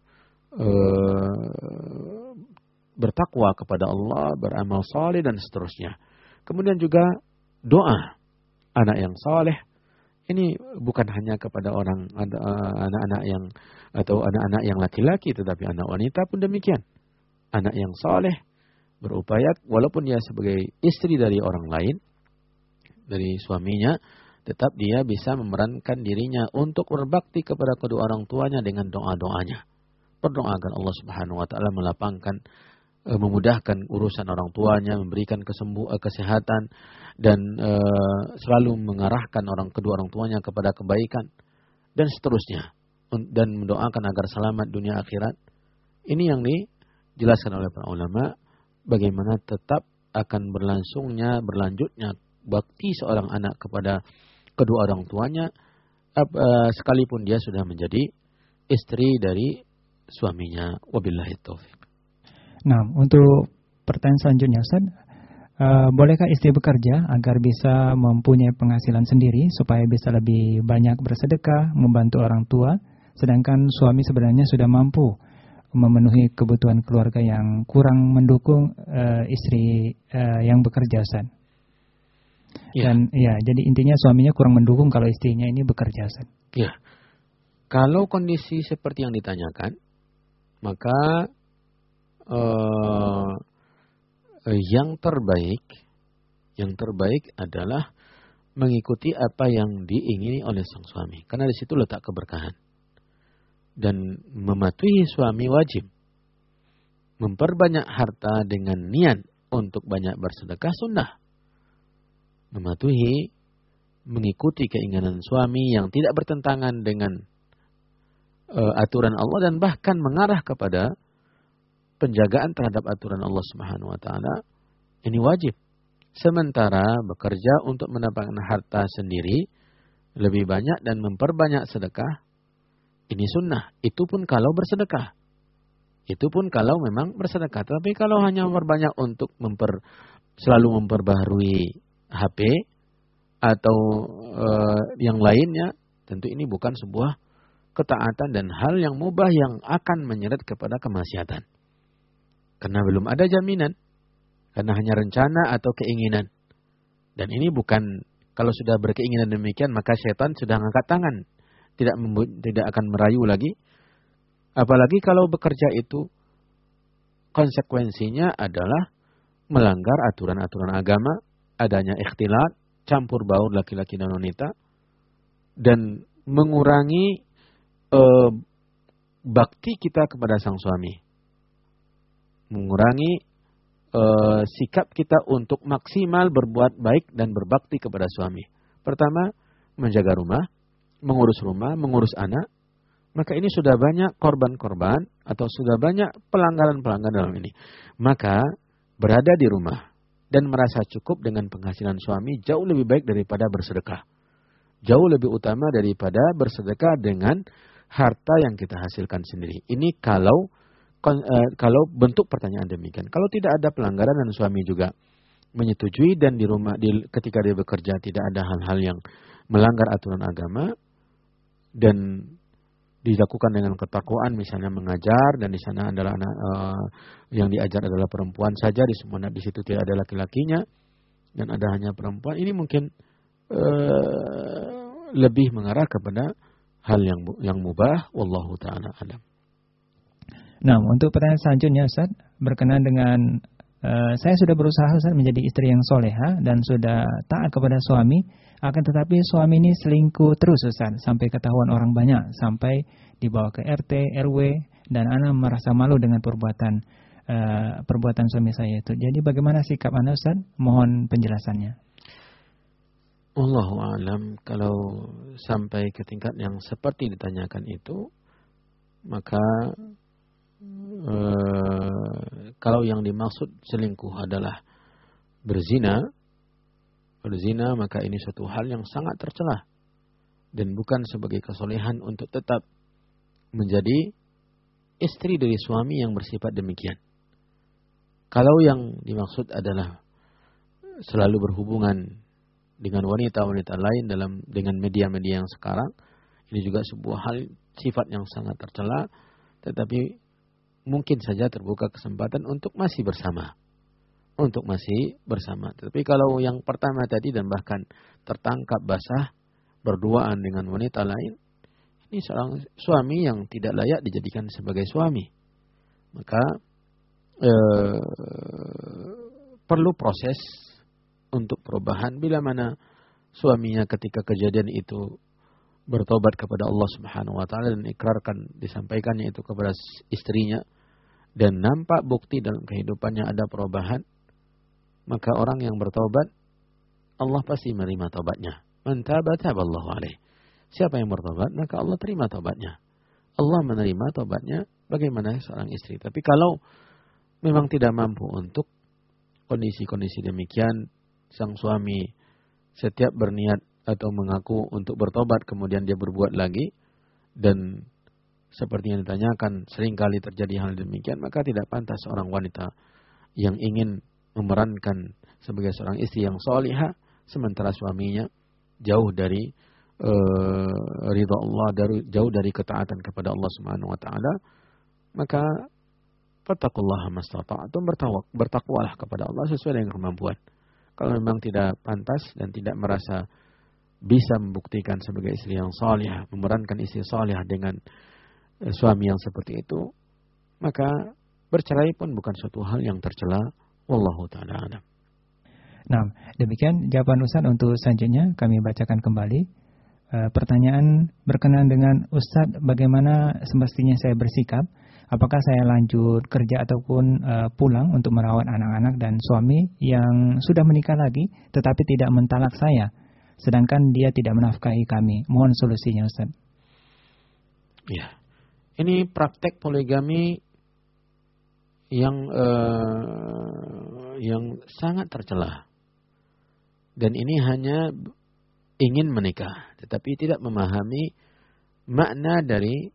bertakwa kepada Allah, beramal saleh dan seterusnya. Kemudian juga doa anak yang saleh. Ini bukan hanya kepada anak-anak yang atau anak-anak yang laki-laki, tetapi anak wanita pun demikian. Anak yang saleh berupaya walaupun dia sebagai istri dari orang lain, dari suaminya, tetap dia bisa memerankan dirinya untuk berbakti kepada kedua orang tuanya dengan doa-doanya. Berdoa agar Allah Subhanahu wa taala melapangkan memudahkan urusan orang tuanya, memberikan kesehatan, dan selalu mengarahkan kedua orang tuanya kepada kebaikan, dan seterusnya, dan mendoakan agar selamat dunia akhirat. Ini yang dijelaskan oleh para ulama, bagaimana tetap akan berlanjutnya bakti seorang anak kepada kedua orang tuanya, sekalipun dia sudah menjadi istri dari suaminya. Wabillahi taufik. Nah, untuk pertanyaan selanjutnya, Ustaz, bolehkah istri bekerja agar bisa mempunyai penghasilan sendiri supaya bisa lebih banyak bersedekah, membantu orang tua, sedangkan suami sebenarnya sudah mampu memenuhi kebutuhan keluarga yang kurang mendukung istri yang bekerja, Ustaz? Ya. Dan jadi intinya suaminya kurang mendukung kalau istrinya ini bekerja, Ustaz. Ya. Kalau kondisi seperti yang ditanyakan, maka yang terbaik adalah mengikuti apa yang diingini oleh sang suami, karena di situ letak keberkahan. Dan mematuhi suami wajib. Memperbanyak harta dengan niat untuk banyak bersedekah sunnah. Mengikuti keinginan suami yang tidak bertentangan dengan aturan Allah, dan bahkan mengarah kepada penjagaan terhadap aturan Allah Subhanahu wa taala, ini wajib. Sementara bekerja untuk mendapatkan harta sendiri lebih banyak dan memperbanyak sedekah, ini sunnah. Itu pun kalau bersedekah. Itu pun kalau memang bersedekah. Tapi kalau hanya memperbanyak untuk selalu memperbaharui HP atau yang lainnya, tentu ini bukan sebuah ketaatan dan hal yang mubah yang akan menyeret kepada kemaksiatan. Karena belum ada jaminan. Karena hanya rencana atau keinginan. Dan ini bukan, kalau sudah berkeinginan demikian, maka setan sudah angkat tangan. Tidak akan merayu lagi. Apalagi kalau bekerja itu, konsekuensinya adalah melanggar aturan-aturan agama, adanya ikhtilat, campur baur laki-laki dan wanita, dan mengurangi bakti kita kepada sang suami. Mengurangi sikap kita untuk maksimal berbuat baik dan berbakti kepada suami. Pertama, menjaga rumah, mengurus anak. Maka ini sudah banyak korban-korban atau sudah banyak pelanggaran-pelanggaran dalam ini. Maka berada di rumah dan merasa cukup dengan penghasilan suami jauh lebih baik daripada bersedekah. Jauh lebih utama daripada bersedekah dengan harta yang kita hasilkan sendiri. Ini kalau bentuk pertanyaan demikian. Kalau tidak ada pelanggaran dan suami juga menyetujui, dan di rumah ketika dia bekerja tidak ada hal-hal yang melanggar aturan agama, dan dilakukan dengan ketakwaan, misalnya mengajar, dan di sana adalah yang diajar adalah perempuan saja, di situ tidak ada laki-lakinya dan ada hanya perempuan, ini mungkin lebih mengarah kepada hal yang mubah. Wallahu ta'ala alam. Nah, untuk pertanyaan selanjutnya, Ustaz, berkenaan dengan saya sudah berusaha, Ustaz, menjadi istri yang soleha dan sudah taat kepada suami, akan tetapi suami ini selingkuh terus, Ustaz, sampai ketahuan orang banyak, sampai dibawa ke RT, RW, dan ana merasa malu dengan perbuatan suami saya itu. Jadi bagaimana sikap Anda, Ustaz? Mohon penjelasannya. Wallahu a'lam. Kalau sampai ke tingkat yang seperti ditanyakan itu, maka kalau yang dimaksud selingkuh adalah berzina, maka ini suatu hal yang sangat tercela dan bukan sebagai kesolehan untuk tetap menjadi istri dari suami yang bersifat demikian. Kalau yang dimaksud adalah selalu berhubungan dengan wanita-wanita lain dengan media-media yang sekarang, ini juga sebuah hal sifat yang sangat tercela, tetapi mungkin saja terbuka kesempatan untuk masih bersama. Tapi kalau yang pertama tadi dan bahkan tertangkap basah berduaan dengan wanita lain, ini seorang suami yang tidak layak dijadikan sebagai suami. Maka perlu proses untuk perubahan. Bila mana suaminya ketika kejadian itu bertobat kepada Allah Subhanahu wa taala dan ikrarkan, disampaikannya itu kepada istrinya, dan nampak bukti dalam kehidupannya ada perubahan, maka orang yang bertobat, Allah pasti menerima tobatnya. Man taba taballahu alaih. Siapa yang bertobat, maka Allah terima tobatnya. Allah menerima tobatnya bagaimana seorang istri. Tapi kalau memang tidak mampu untuk kondisi-kondisi demikian, sang suami setiap berniat atau mengaku untuk bertobat, kemudian dia berbuat lagi, dan seperti yang ditanyakan seringkali terjadi hal demikian, maka tidak pantas seorang wanita yang ingin memerankan sebagai seorang istri yang salihah sementara suaminya jauh dari ridha Allah, jauh dari ketaatan kepada Allah Subhanahu wa taala. Maka fattaqullaha mastata'tum, bertakwalah kepada Allah sesuai dengan kemampuan. Kalau memang tidak pantas dan tidak merasa bisa membuktikan sebagai istri yang salihah, memerankan istri salihah dengan suami yang seperti itu, maka bercerai pun bukan suatu hal yang tercela. Wallahu ta'ala alam. Nah, demikian jawaban Ustaz. Untuk selanjutnya kami bacakan kembali pertanyaan berkenaan dengan Ustaz, bagaimana semestinya saya bersikap? Apakah saya lanjut kerja ataupun pulang untuk merawat anak-anak dan suami yang sudah menikah lagi tetapi tidak mentalak saya, sedangkan dia tidak menafkahi kami? Mohon solusinya, Ustaz. Ya, ini praktek poligami yang sangat tercela. Dan ini hanya ingin menikah, tetapi tidak memahami makna dari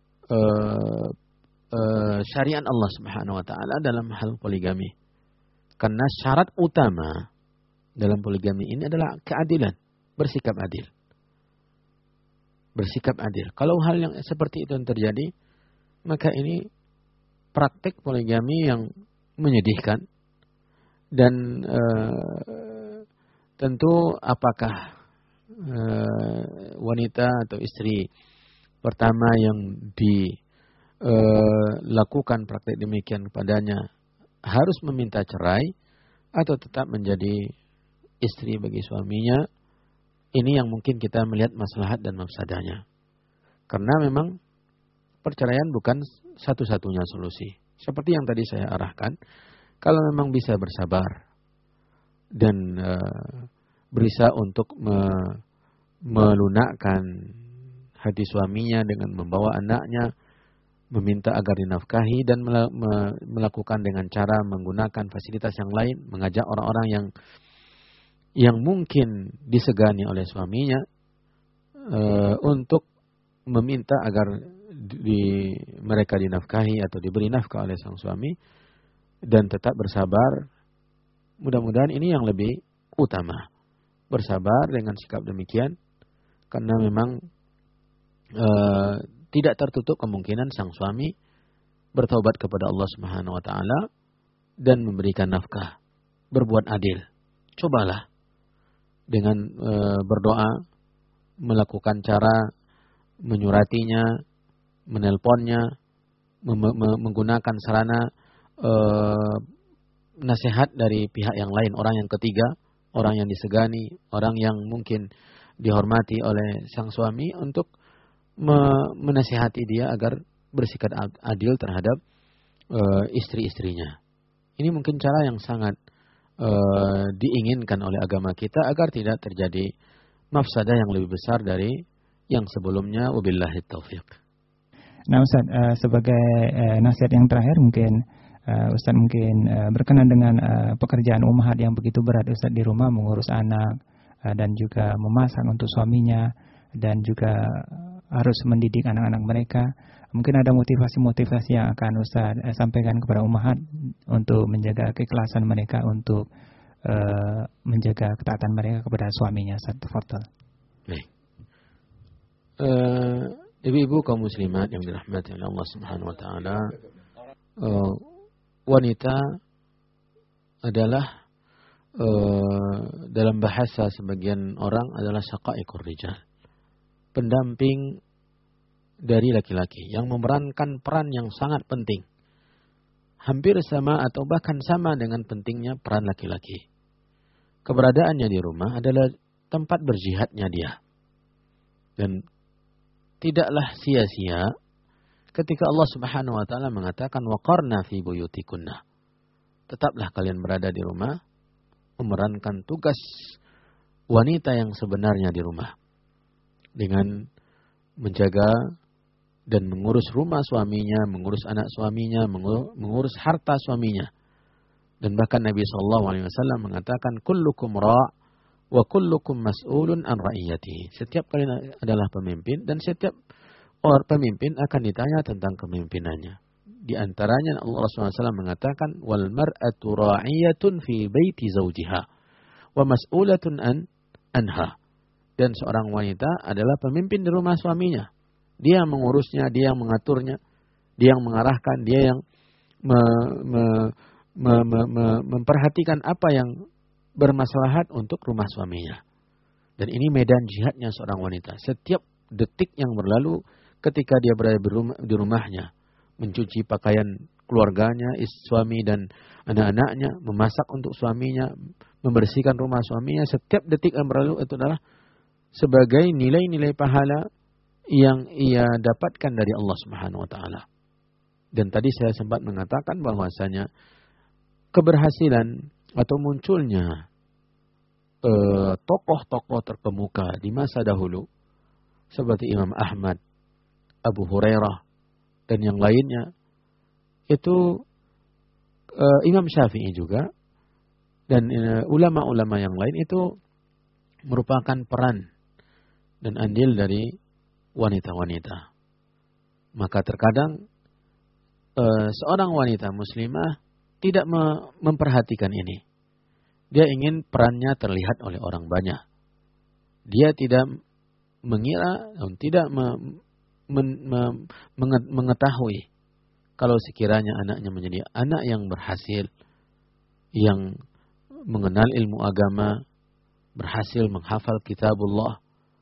syariat Allah Subhanahu wa taala dalam hal poligami. Karena syarat utama dalam poligami ini adalah keadilan, bersikap adil. Bersikap adil. Kalau hal yang seperti itu yang terjadi, maka ini praktik poligami yang menyedihkan. Dan tentu apakah wanita atau istri pertama yang dilakukan praktik demikian kepadanya harus meminta cerai atau tetap menjadi istri bagi suaminya? Ini yang mungkin kita melihat maslahat dan mafsadahnya. Karena memang perceraian bukan satu-satunya solusi. Seperti yang tadi saya arahkan, kalau memang bisa bersabar dan berusaha untuk melunakkan hati suaminya dengan membawa anaknya, meminta agar dinafkahi, dan melakukan dengan cara menggunakan fasilitas yang lain, mengajak orang-orang yang mungkin disegani oleh suaminya untuk meminta agar mereka dinafkahi atau diberi nafkah oleh sang suami, dan tetap bersabar. Mudah-mudahan ini yang lebih utama, bersabar dengan sikap demikian, karena memang tidak tertutup kemungkinan sang suami bertaubat kepada Allah Subhanahu wa taala dan memberikan nafkah, berbuat adil. Cobalah dengan berdoa, melakukan cara menyuratinya, menelponnya, menggunakan sarana nasihat dari pihak yang lain, orang yang ketiga, orang yang disegani, orang yang mungkin dihormati oleh sang suami, untuk menasihati dia agar bersikap adil terhadap istri-istrinya. Ini mungkin cara yang sangat diinginkan oleh agama kita agar tidak terjadi mafsadah yang lebih besar dari yang sebelumnya. Wabillahi taufiq. Nah, Ustaz, sebagai nasihat yang terakhir, mungkin Ustaz berkenan dengan pekerjaan ummahat yang begitu berat Ustaz di rumah, mengurus anak dan juga memasak untuk suaminya, dan juga harus mendidik anak-anak mereka. Mungkin ada motivasi-motivasi yang akan Ustaz sampaikan kepada ummahat untuk menjaga keikhlasan mereka, untuk menjaga ketaatan mereka kepada suaminya. Ustaz, tafadhal. Baik. Ibu-ibu kaum muslimat yang dirahmati oleh Allah Subhanahu wa taala, wanita adalah dalam bahasa sebagian orang adalah syaqaiqur rijal, pendamping dari laki-laki yang memerankan peran yang sangat penting, hampir sama atau bahkan sama dengan pentingnya peran laki-laki. Keberadaannya di rumah adalah tempat berjihadnya dia, dan tidaklah sia-sia ketika Allah Subhanahu wa taala mengatakan waqarna fi buyutikunna. Tetaplah kalian berada di rumah memerankan tugas wanita yang sebenarnya di rumah dengan menjaga dan mengurus rumah suaminya, mengurus anak suaminya, mengurus harta suaminya. Dan bahkan Nabi SAW mengatakan kullukum ra' wa kullukum mas'ulun an ra'iyatihi. Setiap kalian adalah pemimpin dan setiap orang pemimpin akan ditanya tentang kepemimpinannya. Di antaranya Allah Rasulullah SAW mengatakan wal mar'atu ra'iyatun fi baiti zawjiha wa mas'ulatun anha. Dan seorang wanita adalah pemimpin di rumah suaminya. Dia yang mengurusnya, dia yang mengaturnya, dia yang mengarahkan, dia yang memperhatikan apa yang bermaslahat untuk rumah suaminya. Dan ini medan jihadnya seorang wanita. Setiap detik yang berlalu ketika dia berada di rumahnya, mencuci pakaian keluarganya, suami dan anak-anaknya, memasak untuk suaminya, membersihkan rumah suaminya, setiap detik yang berlalu itu adalah sebagai nilai-nilai pahala yang ia dapatkan dari Allah Subhanahu wa taala. Dan tadi saya sempat mengatakan bahwasanya keberhasilan atau munculnya tokoh-tokoh terkemuka di masa dahulu seperti Imam Ahmad, Abu Hurairah dan yang lainnya, itu Imam Syafi'i juga dan ulama-ulama yang lain, itu merupakan peran dan andil dari wanita-wanita. Maka terkadang seorang wanita muslimah tidak memperhatikan ini. Dia ingin perannya terlihat oleh orang banyak. Dia tidak mengira dan tidak mengetahui kalau sekiranya anaknya menjadi anak yang berhasil, yang mengenal ilmu agama, berhasil menghafal kitabullah,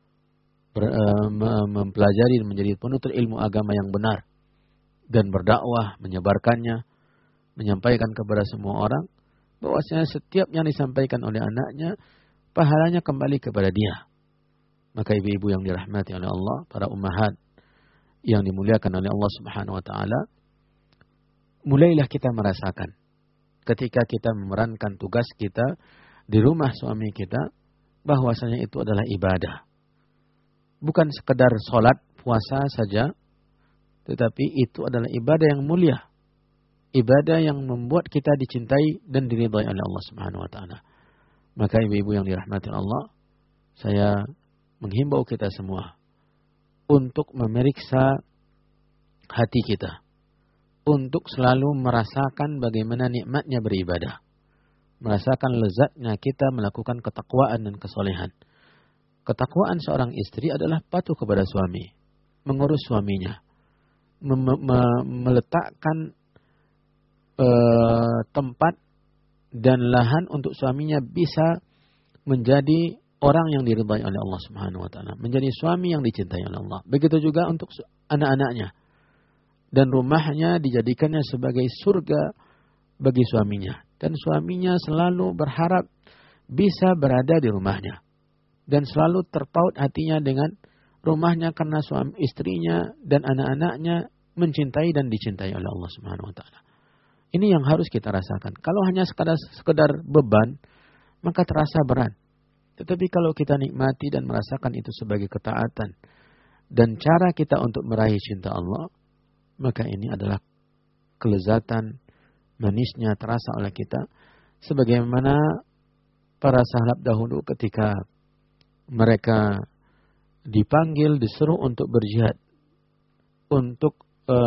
mempelajari dan menjadi penutur ilmu agama yang benar, dan berdakwah, menyebarkannya, menyampaikan kepada semua orang, bahwasanya setiap yang disampaikan oleh anaknya, pahalanya kembali kepada dia. Maka ibu-ibu yang dirahmati oleh Allah, para ummahat yang dimuliakan oleh Allah Subhanahu wa taala, mulailah kita merasakan ketika kita memerankan tugas kita di rumah suami kita, bahwasanya itu adalah ibadah. Bukan sekedar sholat, puasa saja, tetapi itu adalah ibadah yang mulia. Ibadah yang membuat kita dicintai dan diridhai oleh Allah Subhanahu wa taala. Maka ibu-ibu yang dirahmati Allah, saya menghimbau kita semua untuk memeriksa hati kita, untuk selalu merasakan bagaimana nikmatnya beribadah, merasakan lezatnya kita melakukan ketakwaan dan kesolehan. Ketakwaan seorang istri adalah patuh kepada suami, mengurus suaminya, meletakkan tempat dan lahan untuk suaminya bisa menjadi orang yang diridhai oleh Allah Subhanahu wa taala, menjadi suami yang dicintai oleh Allah. Begitu juga untuk anak-anaknya. Dan rumahnya dijadikannya sebagai surga bagi suaminya. Dan suaminya selalu berharap bisa berada di rumahnya. Dan selalu terpaut hatinya dengan rumahnya karena suami istrinya dan anak-anaknya mencintai dan dicintai oleh Allah Subhanahu wa taala. Ini yang harus kita rasakan. Kalau hanya sekedar beban, maka terasa berat. Tetapi kalau kita nikmati dan merasakan itu sebagai ketaatan dan cara kita untuk meraih cinta Allah, maka ini adalah kelezatan manisnya terasa oleh kita. Sebagaimana para sahabat dahulu ketika mereka dipanggil, disuruh untuk berjihad, untuk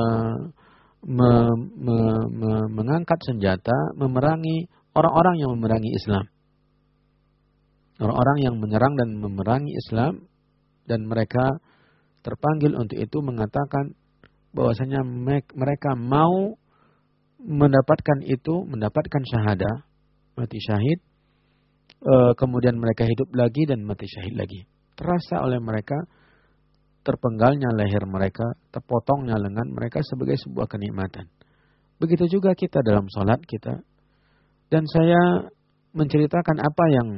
mengangkat senjata, memerangi orang-orang yang memerangi Islam. Orang-orang yang menyerang dan memerangi Islam, dan mereka terpanggil untuk itu, mengatakan bahwasanya mereka mau mendapatkan itu, mendapatkan syahadah, mati syahid, kemudian mereka hidup lagi dan mati syahid lagi. Terasa oleh mereka terpenggalnya leher mereka, terpotongnya lengan mereka sebagai sebuah kenikmatan. Begitu juga kita dalam sholat kita. Dan saya menceritakan apa yang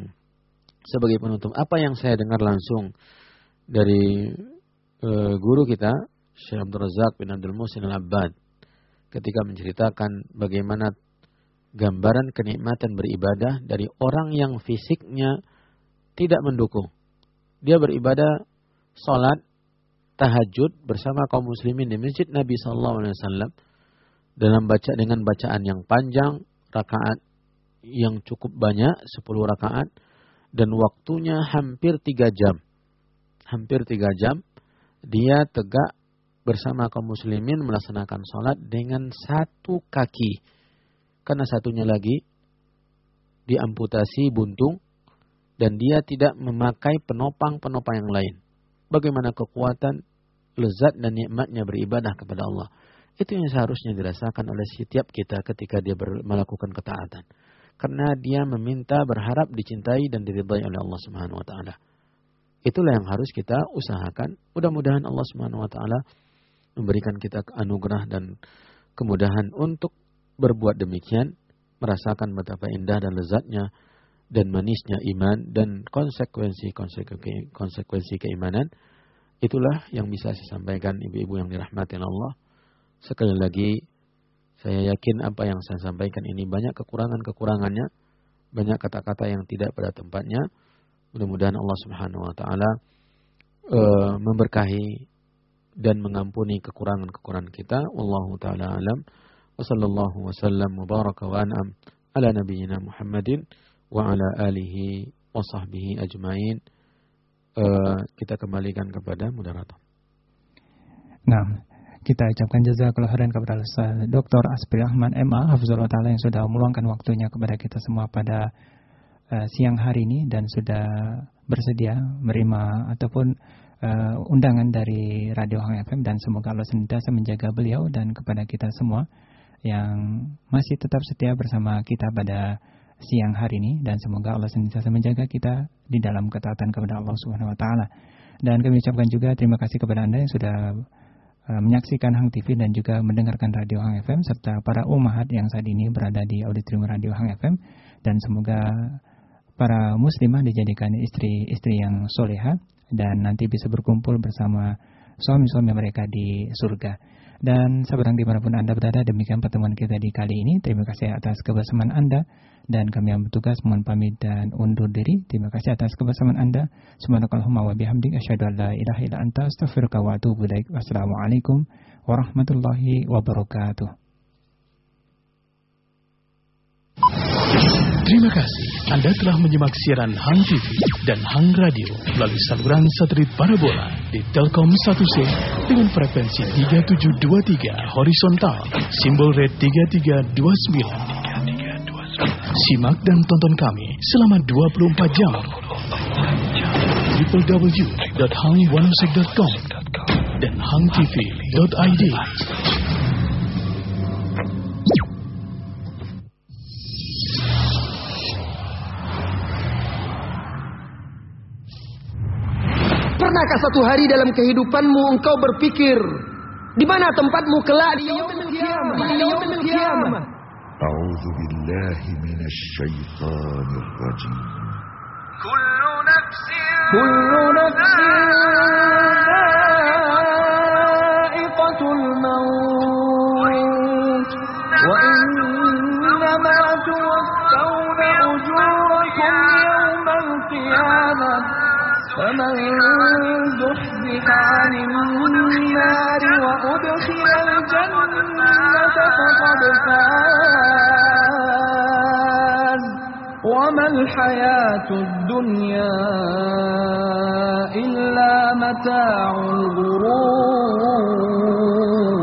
sebagai penutup, apa yang saya dengar langsung dari guru kita Syekh Abdul Razak bin Abdul Muhsin Al-Abbad ketika menceritakan bagaimana gambaran kenikmatan beribadah dari orang yang fisiknya tidak mendukung. Dia beribadah salat tahajud bersama kaum muslimin di Masjid Nabi sallallahu alaihi wasallam dengan bacaan yang panjang, rakaat yang cukup banyak, 10 rakaat, dan waktunya hampir 3 jam. Hampir 3 jam dia tegak bersama kaum muslimin melaksanakan salat dengan satu kaki. Karena satunya lagi diamputasi buntung dan dia tidak memakai penopang-penopang yang lain. Bagaimana kekuatan, lezat dan nikmatnya beribadah kepada Allah. Itu yang seharusnya dirasakan oleh setiap kita ketika dia melakukan ketaatan. Karena dia meminta, berharap dicintai dan diridhai oleh Allah Subhanahu wa taala. Itulah yang harus kita usahakan. Mudah-mudahan Allah Subhanahu wa taala memberikan kita anugerah dan kemudahan untuk berbuat demikian, merasakan betapa indah dan lezatnya dan manisnya iman dan konsekuensi keimanan. Itulah yang bisa saya sampaikan ibu-ibu yang dirahmati Allah. Sekali lagi, saya yakin apa yang saya sampaikan ini banyak kekurangan-kekurangannya, banyak kata-kata yang tidak pada tempatnya. Mudah-mudahan Allah Subhanahu wa taala memberkahi dan mengampuni kekurangan-kekurangan kita. Wallahu taala alam. Wa sallallahu wa sallam wa baraka wa an'am ala nabiyyina Muhammadin wa ala alihi wa sahbihi ajmain. Kita kembalikan kepada moderator. Nah, kita ucapkan jazakallahu khairan kepada Ustaz Dr. Aspi Rahman MA Hafizullah Ta'ala yang sudah meluangkan waktunya kepada kita semua pada siang hari ini dan sudah bersedia menerima ataupun undangan dari Radio Hang FM, dan semoga Allah senantiasa menjaga beliau dan kepada kita semua yang masih tetap setia bersama kita pada siang hari ini, dan semoga Allah senantiasa menjaga kita di dalam ketaatan kepada Allah Subhanahu wa taala. Dan kami ucapkan juga terima kasih kepada Anda yang sudah menyaksikan Hang TV dan juga mendengarkan Radio Hang FM serta para ummahat yang saat ini berada di auditorium Radio Hang FM, dan semoga para muslimah dijadikan istri-istri yang soleha dan nanti bisa berkumpul bersama suami-suami mereka di surga. Dan sahabat dimanapun Anda berada, demikian pertemuan kita di kali ini. Terima kasih atas kebersamaan Anda, dan kami yang bertugas mohon pamit dan undur diri. Terima kasih atas kebersamaan Anda. Subhanakallahumma wa bihamdik asyhadu an la ilaha illa anta astaghfiruka wa atubu ilaik. Wassalamualaikum warahmatullahi wabarakatuh. Terima kasih Anda telah menyimak siaran Hang TV dan Hang Radio melalui saluran satelit parabola di Telkom 1C dengan frekuensi 3723 horizontal, simbol rate 3329. Simak dan tonton kami selama 24 jam. www.hang106.com dan hangtv.id. Pernahkah satu hari dalam kehidupanmu engkau berpikir di mana tempatmu kelak di yaumil qiyamah? A'udzu billahi minasy syaithanir rajim. Kullu nafsin dha'iqatul maut wa innama tuwaffawna ujurakum yawmal qiyamah. فمن زحزح عن النار وأدخل الجنة فقد فاز وما الحياة الدنيا إلا متاع الغرور.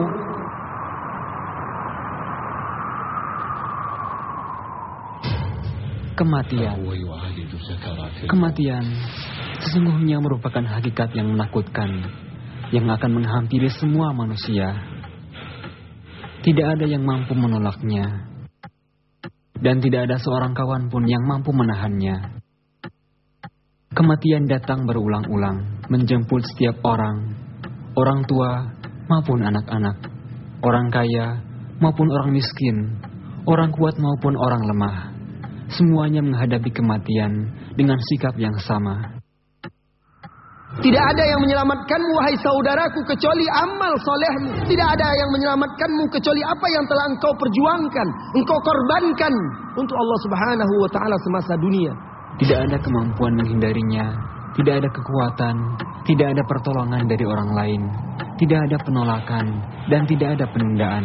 Kematian sesungguhnya merupakan hakikat yang menakutkan yang akan menghampiri semua manusia. Tidak ada yang mampu menolaknya, dan tidak ada seorang kawan pun yang mampu menahannya. Kematian datang berulang-ulang menjemput setiap orang, orang tua maupun anak-anak, orang kaya maupun orang miskin, orang kuat maupun orang lemah. Semuanya menghadapi kematian dengan sikap yang sama. Tidak ada yang menyelamatkanmu wahai saudaraku kecuali amal solehmu. Tidak ada yang menyelamatkanmu kecuali apa yang telah engkau perjuangkan, engkau korbankan untuk Allah Subhanahu wa taala semasa dunia. Tidak ada kemampuan menghindarinya, tidak ada kekuatan, tidak ada pertolongan dari orang lain, tidak ada penolakan dan tidak ada penundaan.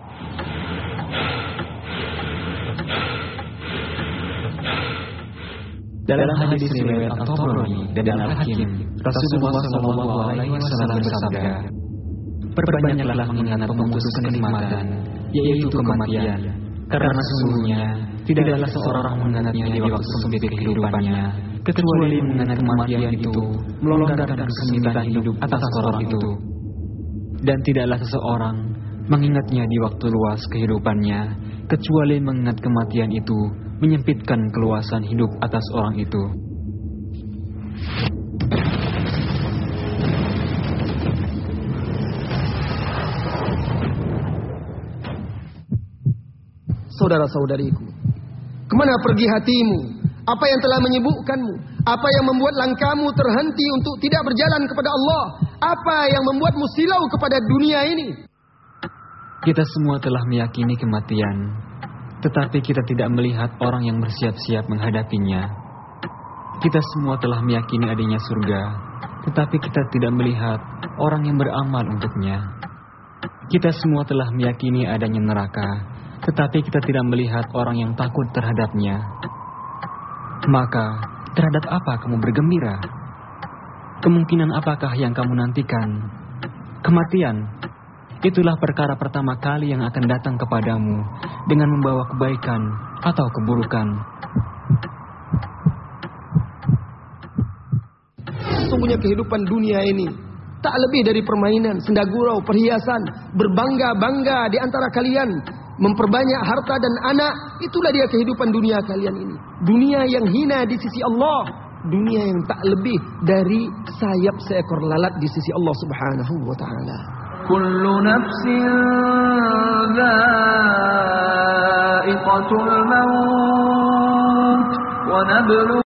Dalam hadis riwayat At-Tabrani dan Al-Hakim, Rasulullah SAW bersabda, "Perbanyaklah mengingat pemutus kenikmatan, yaitu kematian, karena sesungguhnya tidaklah seorang mengingatnya di waktu sempit kehidupannya, kecuali mengingat kematian itu melonggarkan kesulitan hidup atas orang itu. Dan tidaklah seseorang mengingatnya di waktu luas kehidupannya, kecuali mengingat kematian itu menyempitkan keluasan hidup atas orang itu." Saudara-saudariku, kemana pergi hatimu? Apa yang telah menyibukkanmu? Apa yang membuat langkahmu terhenti untuk tidak berjalan kepada Allah? Apa yang membuatmu silau kepada dunia ini? Kita semua telah meyakini kematian, tetapi kita tidak melihat orang yang bersiap-siap menghadapinya. Kita semua telah meyakini adanya surga, tetapi kita tidak melihat orang yang beramal untuknya. Kita semua telah meyakini adanya neraka, tetapi kita tidak melihat orang yang takut terhadapnya. Maka, terhadap apa kamu bergembira? Kemungkinan apakah yang kamu nantikan? Kematian. Itulah perkara pertama kali yang akan datang kepadamu dengan membawa kebaikan atau keburukan. Sesungguhnya kehidupan dunia ini tak lebih dari permainan, sendagurau, perhiasan, berbangga-bangga di antara kalian, memperbanyak harta dan anak. Itulah dia kehidupan dunia kalian ini. Dunia yang hina di sisi Allah, dunia yang tak lebih dari sayap seekor lalat di sisi Allah Subhanahu wa taala. Kullu nafsin dha'iqatul maut wa nablu